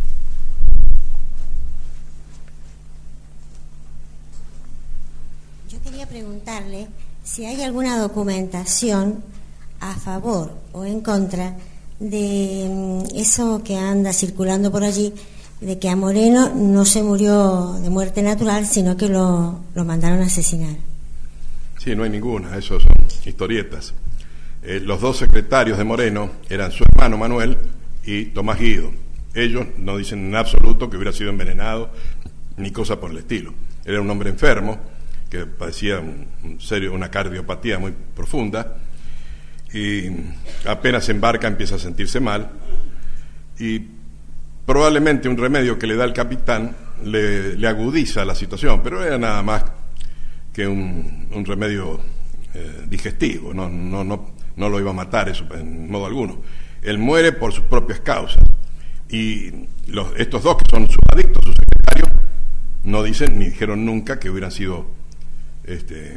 Yo quería preguntarle si hay alguna documentación a favor o en contra de eso que anda circulando por allí, de que a Moreno no se murió de muerte natural, sino que lo, lo mandaron a asesinar. Sí, no hay ninguna, eso son historietas. Eh, los dos secretarios de Moreno eran su hermano Manuel y Tomás Guido. Ellos no dicen en absoluto que hubiera sido envenenado, ni cosa por el estilo. Era un hombre enfermo, que padecía un, un serio, una cardiopatía muy profunda, y apenas se embarca empieza a sentirse mal, y probablemente un remedio que le da el capitán le, le agudiza la situación, pero era nada más que un, un remedio eh, digestivo, no, no, no, no lo iba a matar eso en modo alguno. Él muere por sus propias causas. Y los, estos dos que son sus adictos, sus secretarios, no dicen ni dijeron nunca que hubieran sido, este,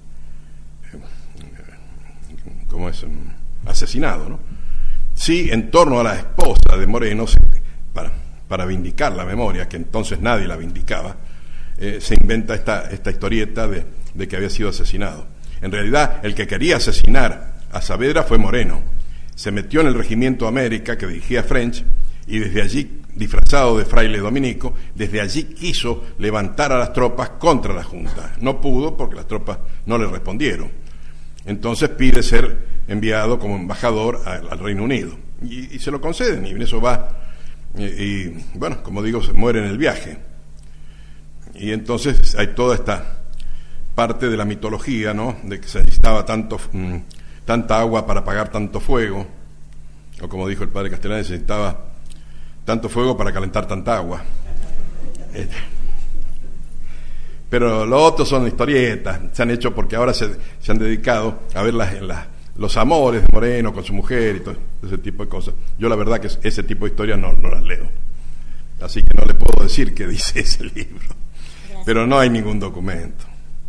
¿cómo es? asesinados, ¿no? Sí, en torno a la esposa de Moreno, se, para, para vindicar la memoria, que entonces nadie la vindicaba, eh, se inventa esta, esta historieta de, de que había sido asesinado. En realidad, el que quería asesinar a Saavedra fue Moreno. Se metió en el Regimiento América que dirigía French, y desde allí, disfrazado de fraile dominico, desde allí quiso levantar a las tropas contra la Junta. No pudo porque las tropas no le respondieron. Entonces pide ser enviado como embajador al, al Reino Unido. Y, y se lo conceden, y en eso va. Y, y, bueno, como digo, se muere en el viaje. Y entonces hay toda esta parte de la mitología, ¿no? De que se necesitaba tanto, mmm, tanta agua para apagar tanto fuego. O como dijo el padre Castellani, se necesitaba tanto fuego para calentar tanta agua. Este. Pero lo otro son historietas, se han hecho porque ahora se, se han dedicado a ver las, las, los amores de Moreno con su mujer y todo ese tipo de cosas. Yo la verdad que ese tipo de historias no, no las leo, así que no le puedo decir qué dice ese libro. Gracias. Pero no hay ningún documento.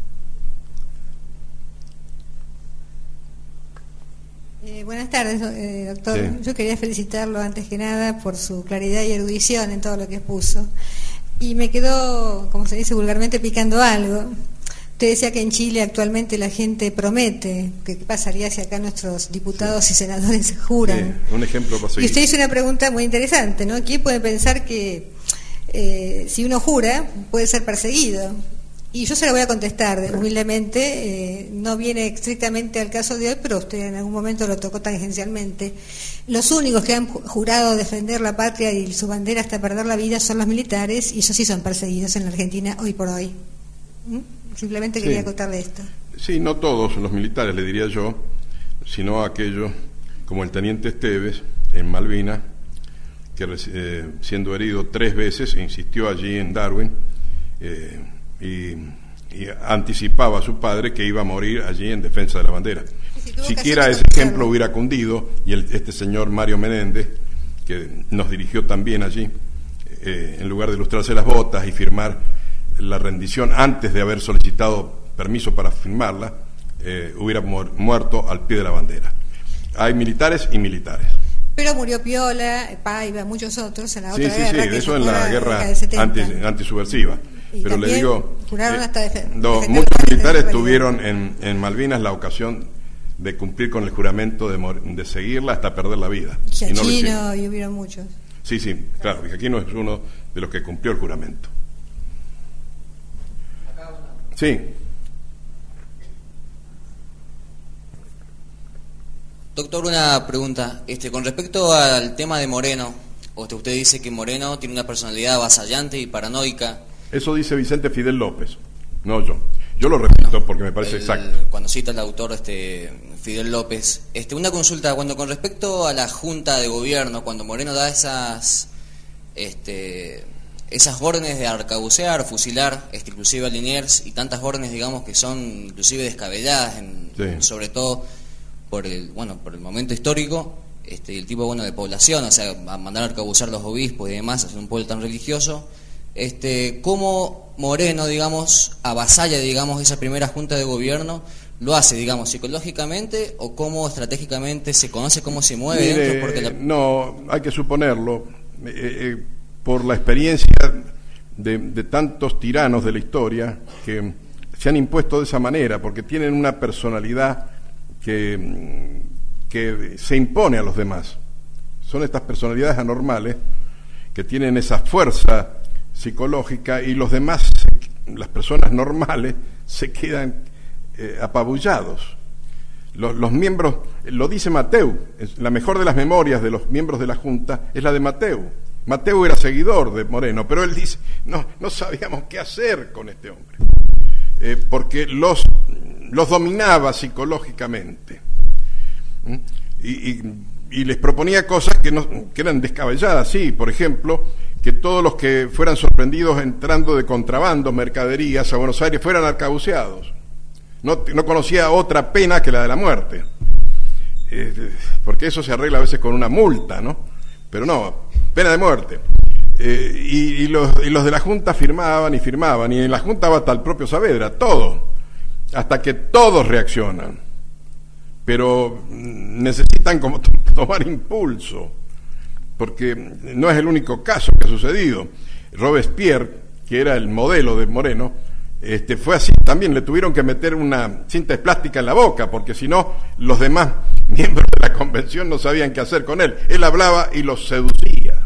Eh, buenas tardes, eh, doctor. Sí. Yo quería felicitarlo antes que nada por su claridad y erudición en todo lo que expuso. Y me quedó, como se dice vulgarmente, picando algo. Usted decía que en Chile actualmente la gente promete. ¿Qué pasaría si acá nuestros diputados sí. y senadores juran? Sí, un ejemplo para seguir. Y usted hizo una pregunta muy interesante, ¿no? ¿Quién puede pensar que eh, si uno jura puede ser perseguido? Y yo se la voy a contestar humildemente, eh, no viene estrictamente al caso de hoy, pero usted en algún momento lo tocó tangencialmente. Los únicos que han jurado defender la patria y su bandera hasta perder la vida son los militares, y esos sí son perseguidos en la Argentina hoy por hoy. ¿Mm? Simplemente quería sí. acotarle esto. Sí, no todos los militares, le diría yo, sino aquellos como el teniente Esteves en Malvinas, que eh, siendo herido tres veces, insistió allí en Darwin, eh, y, y anticipaba a su padre que iba a morir allí en defensa de la bandera. Si siquiera ese ejemplo hubiera cundido, y el, este señor Mario Menéndez, que nos dirigió también allí, eh, en lugar de lustrarse las botas y firmar la rendición antes de haber solicitado permiso para firmarla, eh, hubiera mu- muerto al pie de la bandera. Hay militares y militares. Pero murió Piola, Paiva, muchos otros en la sí, otra sí, guerra. Sí, que eso en la guerra anti, antisubversiva. Y pero le digo, juraron eh, hasta defe- no, muchos militares tuvieron en, en Malvinas la ocasión de cumplir con el juramento de, mor- de seguirla hasta perder la vida. Giachino, y, no y hubieron muchos. Sí, sí, claro, Giachino es uno de los que cumplió el juramento. Sí. Doctor, una pregunta. Este, con respecto al tema de Moreno, usted, usted dice que Moreno tiene una personalidad avasallante y paranoica. Eso dice Vicente Fidel López, no yo. Yo lo repito no, porque me parece el, exacto. Cuando cita el autor este, Fidel López, este, una consulta, cuando con respecto a la Junta de Gobierno, cuando Moreno da esas este, esas órdenes de arcabucear, fusilar, este, inclusive a Liniers, y tantas órdenes, digamos, que son inclusive descabelladas, en, sí. sobre todo por el bueno por el momento histórico, este, y el tipo bueno de población, o sea, a mandar a arcabucear los obispos y demás, hacer un pueblo tan religioso, este, cómo Moreno, digamos, avasalla, digamos, esa primera junta de gobierno, lo hace, digamos, psicológicamente, o cómo estratégicamente se conoce cómo se mueve. Mire, dentro, porque la... no, hay que suponerlo, eh, eh, por la experiencia de, de tantos tiranos de la historia que se han impuesto de esa manera, porque tienen una personalidad que, que se impone a los demás. Son estas personalidades anormales que tienen esa fuerza psicológica, y los demás, las personas normales, se quedan eh, apabullados. Los, los miembros, lo dice Mateu, es la mejor de las memorias de los miembros de la Junta es la de Mateu. Mateu era seguidor de Moreno, pero él dice, no, no sabíamos qué hacer con este hombre, eh, porque los, los dominaba psicológicamente, ¿Mm? y, y, y les proponía cosas que, no, que eran descabelladas, sí, por ejemplo, que todos los que fueran sorprendidos entrando de contrabando, mercaderías a Buenos Aires, fueran arcabuceados. No, no conocía otra pena que la de la muerte, eh, porque eso se arregla a veces con una multa, ¿no? Pero no, pena de muerte. Eh, y, y, los, y los de la Junta firmaban y firmaban, y en la Junta va hasta el propio Saavedra, todo, hasta que todos reaccionan. Pero necesitan como to- tomar impulso, porque no es el único caso que ha sucedido. Robespierre, que era el modelo de Moreno, este, fue así, también le tuvieron que meter una cinta plástica en la boca, porque si no, los demás miembros de la convención no sabían qué hacer con él. Él hablaba y los seducía.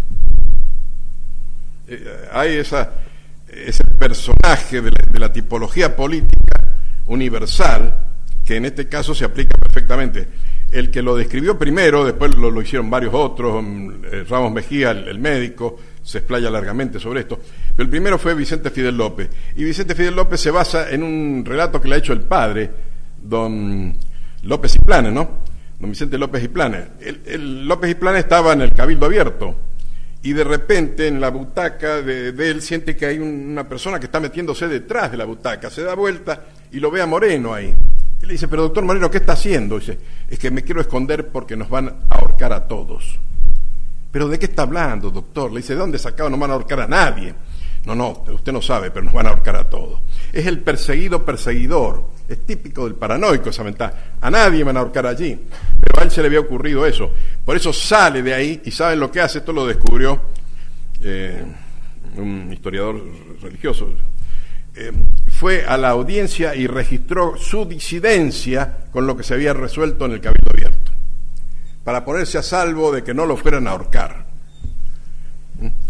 Eh, hay esa, ese personaje de la, de la tipología política universal, que en este caso se aplica perfectamente. El que lo describió primero, después lo, lo hicieron varios otros, eh, Ramos Mejía, el, el médico, se explaya largamente sobre esto, pero el primero fue Vicente Fidel López, y Vicente Fidel López se basa en un relato que le ha hecho el padre, don López y Planes, ¿no? Don Vicente López y Planes. El, el López y Planes estaba en el Cabildo Abierto, y de repente en la butaca de, de él siente que hay un, una persona que está metiéndose detrás de la butaca, se da vuelta y lo ve a Moreno ahí. Y le dice, pero doctor Moreno, ¿qué está haciendo? Dice, es que me quiero esconder porque nos van a ahorcar a todos. ¿Pero de qué está hablando, doctor? Le dice, ¿de dónde sacado? No van a ahorcar a nadie. No, no, usted no sabe, pero nos van a ahorcar a todos. Es el perseguido perseguidor. Es típico del paranoico esa ventaja. A nadie van a ahorcar allí. Pero a él se le había ocurrido eso. Por eso sale de ahí, y ¿saben lo que hace? Esto lo descubrió eh, un historiador religioso. Eh, fue a la audiencia y registró su disidencia con lo que se había resuelto en el Cabildo Abierto, para ponerse a salvo de que no lo fueran a ahorcar.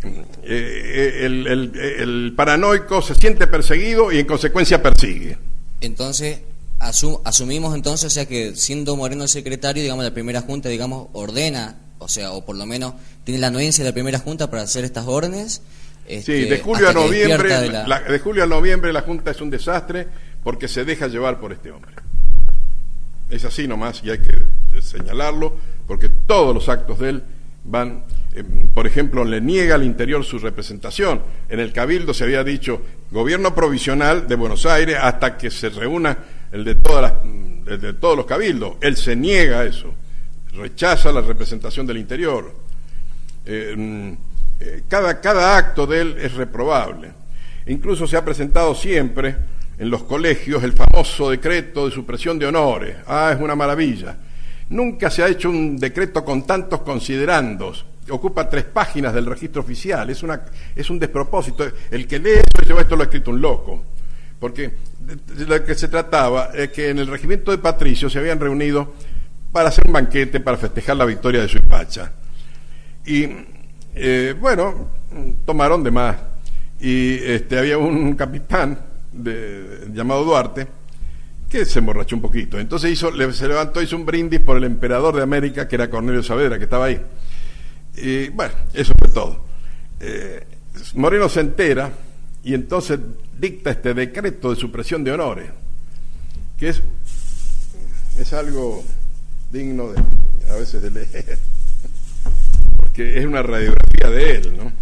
eh, el, el, el paranoico se siente perseguido y en consecuencia persigue. Entonces, asum, asumimos entonces, o sea, que siendo Moreno el secretario, digamos, de la primera junta, digamos, ordena, o sea, o por lo menos tiene la anuencia de la primera junta para hacer estas órdenes. Este, sí, de julio a noviembre, de, la... La, de julio a noviembre la junta es un desastre porque se deja llevar por este hombre. Es así nomás y hay que señalarlo porque todos los actos de él van, eh, por ejemplo, le niega al interior su representación. En el Cabildo se había dicho gobierno provisional de Buenos Aires hasta que se reúna el de todas las, el de todos los cabildos. Él se niega a eso, rechaza la representación del interior. Eh, eh, cada, cada acto de él es reprobable. Incluso se ha presentado siempre en los colegios el famoso decreto de supresión de honores. Ah, es una maravilla. Nunca se ha hecho un decreto con tantos considerandos. Ocupa tres páginas del registro oficial. Es una, es un despropósito. El que lee eso dice, esto lo ha escrito un loco. Porque de lo que se trataba es que en el regimiento de Patricios se habían reunido para hacer un banquete, para festejar la victoria de Suipacha. Y, eh, bueno, tomaron de más. Y este, había un capitán de, llamado Duarte, que se emborrachó un poquito. Entonces hizo, le, se levantó, hizo un brindis por el emperador de América, que era Cornelio Saavedra, que estaba ahí. Y bueno, eso fue todo. Eh, Moreno se entera y entonces dicta este decreto de supresión de honores, que es, es algo digno de, a veces de leer, porque es una radiografía de él, ¿no?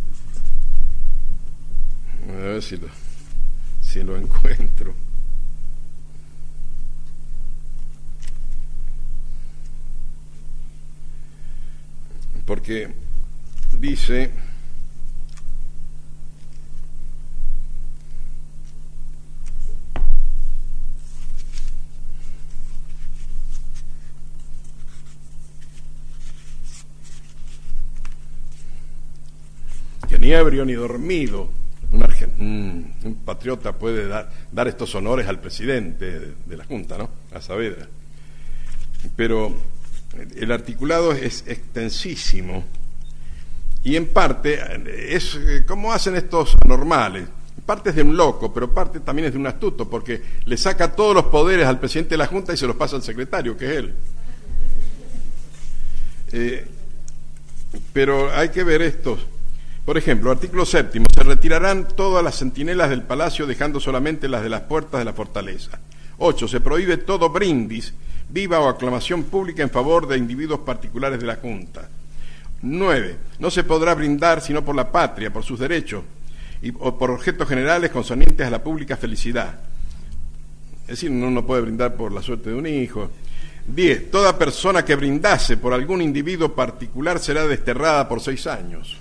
A ver si lo, si lo encuentro. Porque dice, que ni ebrio ni dormido un, argent, un, un patriota puede dar, dar estos honores al presidente de, de la Junta, ¿no? A Saavedra. Pero el articulado es extensísimo y en parte es como hacen estos anormales. Parte es de un loco, pero parte también es de un astuto, porque le saca todos los poderes al presidente de la Junta y se los pasa al secretario, que es él. Eh, pero hay que ver estos. Por ejemplo, artículo séptimo, se retirarán todas las centinelas del palacio, dejando solamente las de las puertas de la fortaleza. Ocho, se prohíbe todo brindis, viva o aclamación pública en favor de individuos particulares de la Junta. Nueve, no se podrá brindar sino por la patria, por sus derechos, y, o por objetos generales concernientes a la pública felicidad. Es decir, uno no puede brindar por la suerte de un hijo. Diez, toda persona que brindase por algún individuo particular será desterrada por seis años.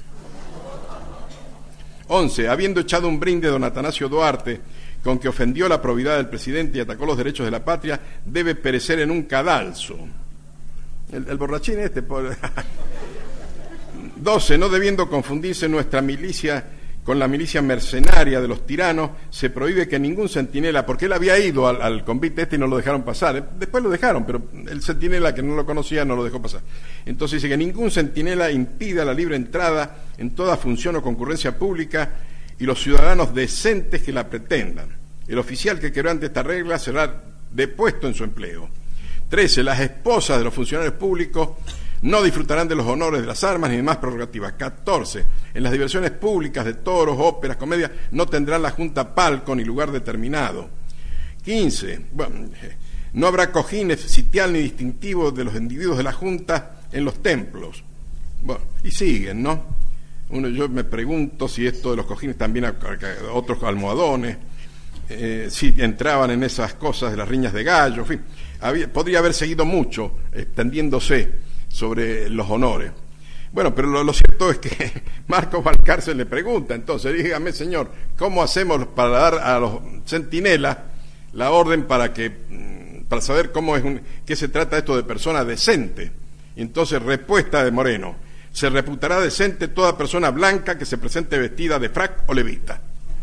Once, habiendo echado un brinde don Atanasio Duarte, con que ofendió la probidad del presidente y atacó los derechos de la patria, debe perecer en un cadalso. El, el borrachín este. Por... Doce, no debiendo confundirse nuestra milicia con la milicia mercenaria de los tiranos, se prohíbe que ningún centinela, porque él había ido al, al convite este y no lo dejaron pasar, después lo dejaron, pero el centinela que no lo conocía no lo dejó pasar. Entonces dice que ningún centinela impida la libre entrada en toda función o concurrencia pública y los ciudadanos decentes que la pretendan. El oficial que quebrante esta regla será depuesto en su empleo. Trece, las esposas de los funcionarios públicos no disfrutarán de los honores de las armas ni demás prerrogativas. Catorce, en las diversiones públicas de toros, óperas, comedias, no tendrá la Junta palco ni lugar determinado. Quince, bueno, no habrá cojines sitial ni distintivo de los individuos de la Junta en los templos. Bueno, y siguen, ¿no? Uno, yo me pregunto si esto de los cojines también a, a, a otros almohadones, eh, si entraban en esas cosas de las riñas de gallo, en fin, había, podría haber seguido mucho extendiéndose sobre los honores. Bueno, pero lo, lo cierto es que Marcos Valcárcel le pregunta, entonces, dígame, señor, ¿cómo hacemos para dar a los centinelas la orden para que para saber cómo es un, qué se trata esto de persona decente? Y entonces, respuesta de Moreno: se reputará decente toda persona blanca que se presente vestida de frac o levita.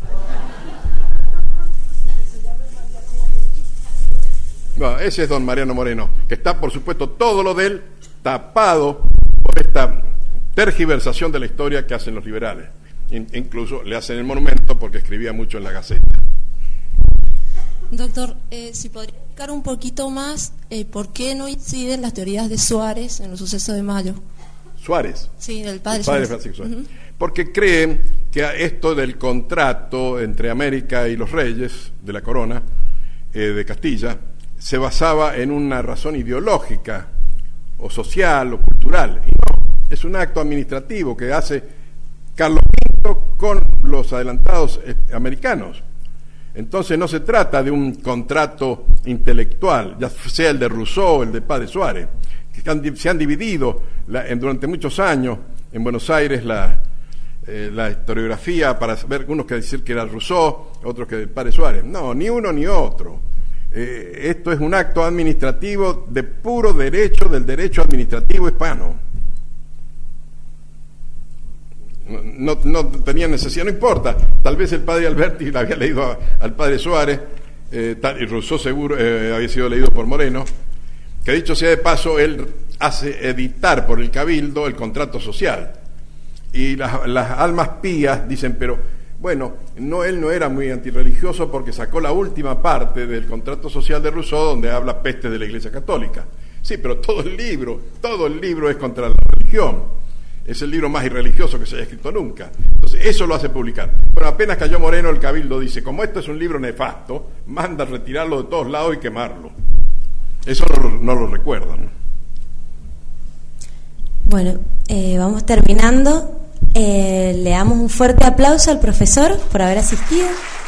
Bueno, ese es don Mariano Moreno, que está, por supuesto, todo lo de él tapado por esta tergiversación de la historia que hacen los liberales. In, incluso le hacen el monumento porque escribía mucho en la Gaceta. Doctor, eh, si podría explicar un poquito más eh, por qué no inciden las teorías de Suárez en los sucesos de mayo. Suárez. Sí, del padre, el padre Suárez. Francisco Suárez. Uh-huh. Porque creen que esto del contrato entre América y los reyes de la corona eh, de Castilla se basaba en una razón ideológica o social o cultural, y no, es un acto administrativo que hace Carlos quinto con los adelantados eh, americanos. Entonces no se trata de un contrato intelectual, ya sea el de Rousseau o el de Padre Suárez, que han, se han dividido la, en, durante muchos años en Buenos Aires la, eh, la historiografía para ver, unos que decir que era Rousseau, otros que el Padre Suárez. No, ni uno ni otro. Eh, esto es un acto administrativo de puro derecho del derecho administrativo hispano. No, no tenía necesidad, no importa. Tal vez el padre Alberti le había leído a, al padre Suárez, eh, tal, y Rousseau seguro eh, había sido leído por Moreno, que dicho sea de paso, él hace editar por el Cabildo el contrato social. Y las, las almas pías dicen, pero bueno, no, él no era muy antirreligioso porque sacó la última parte del contrato social de Rousseau donde habla peste de la Iglesia Católica. Sí, pero todo el libro, todo el libro es contra la religión. Es el libro más irreligioso que se haya escrito nunca. Entonces, eso lo hace publicar. Bueno, apenas cayó Moreno, el Cabildo dice, como esto es un libro nefasto, manda a retirarlo de todos lados y quemarlo. Eso no, no lo recuerdan. Bueno, eh, vamos terminando. Eh, le damos un fuerte aplauso al profesor por haber asistido.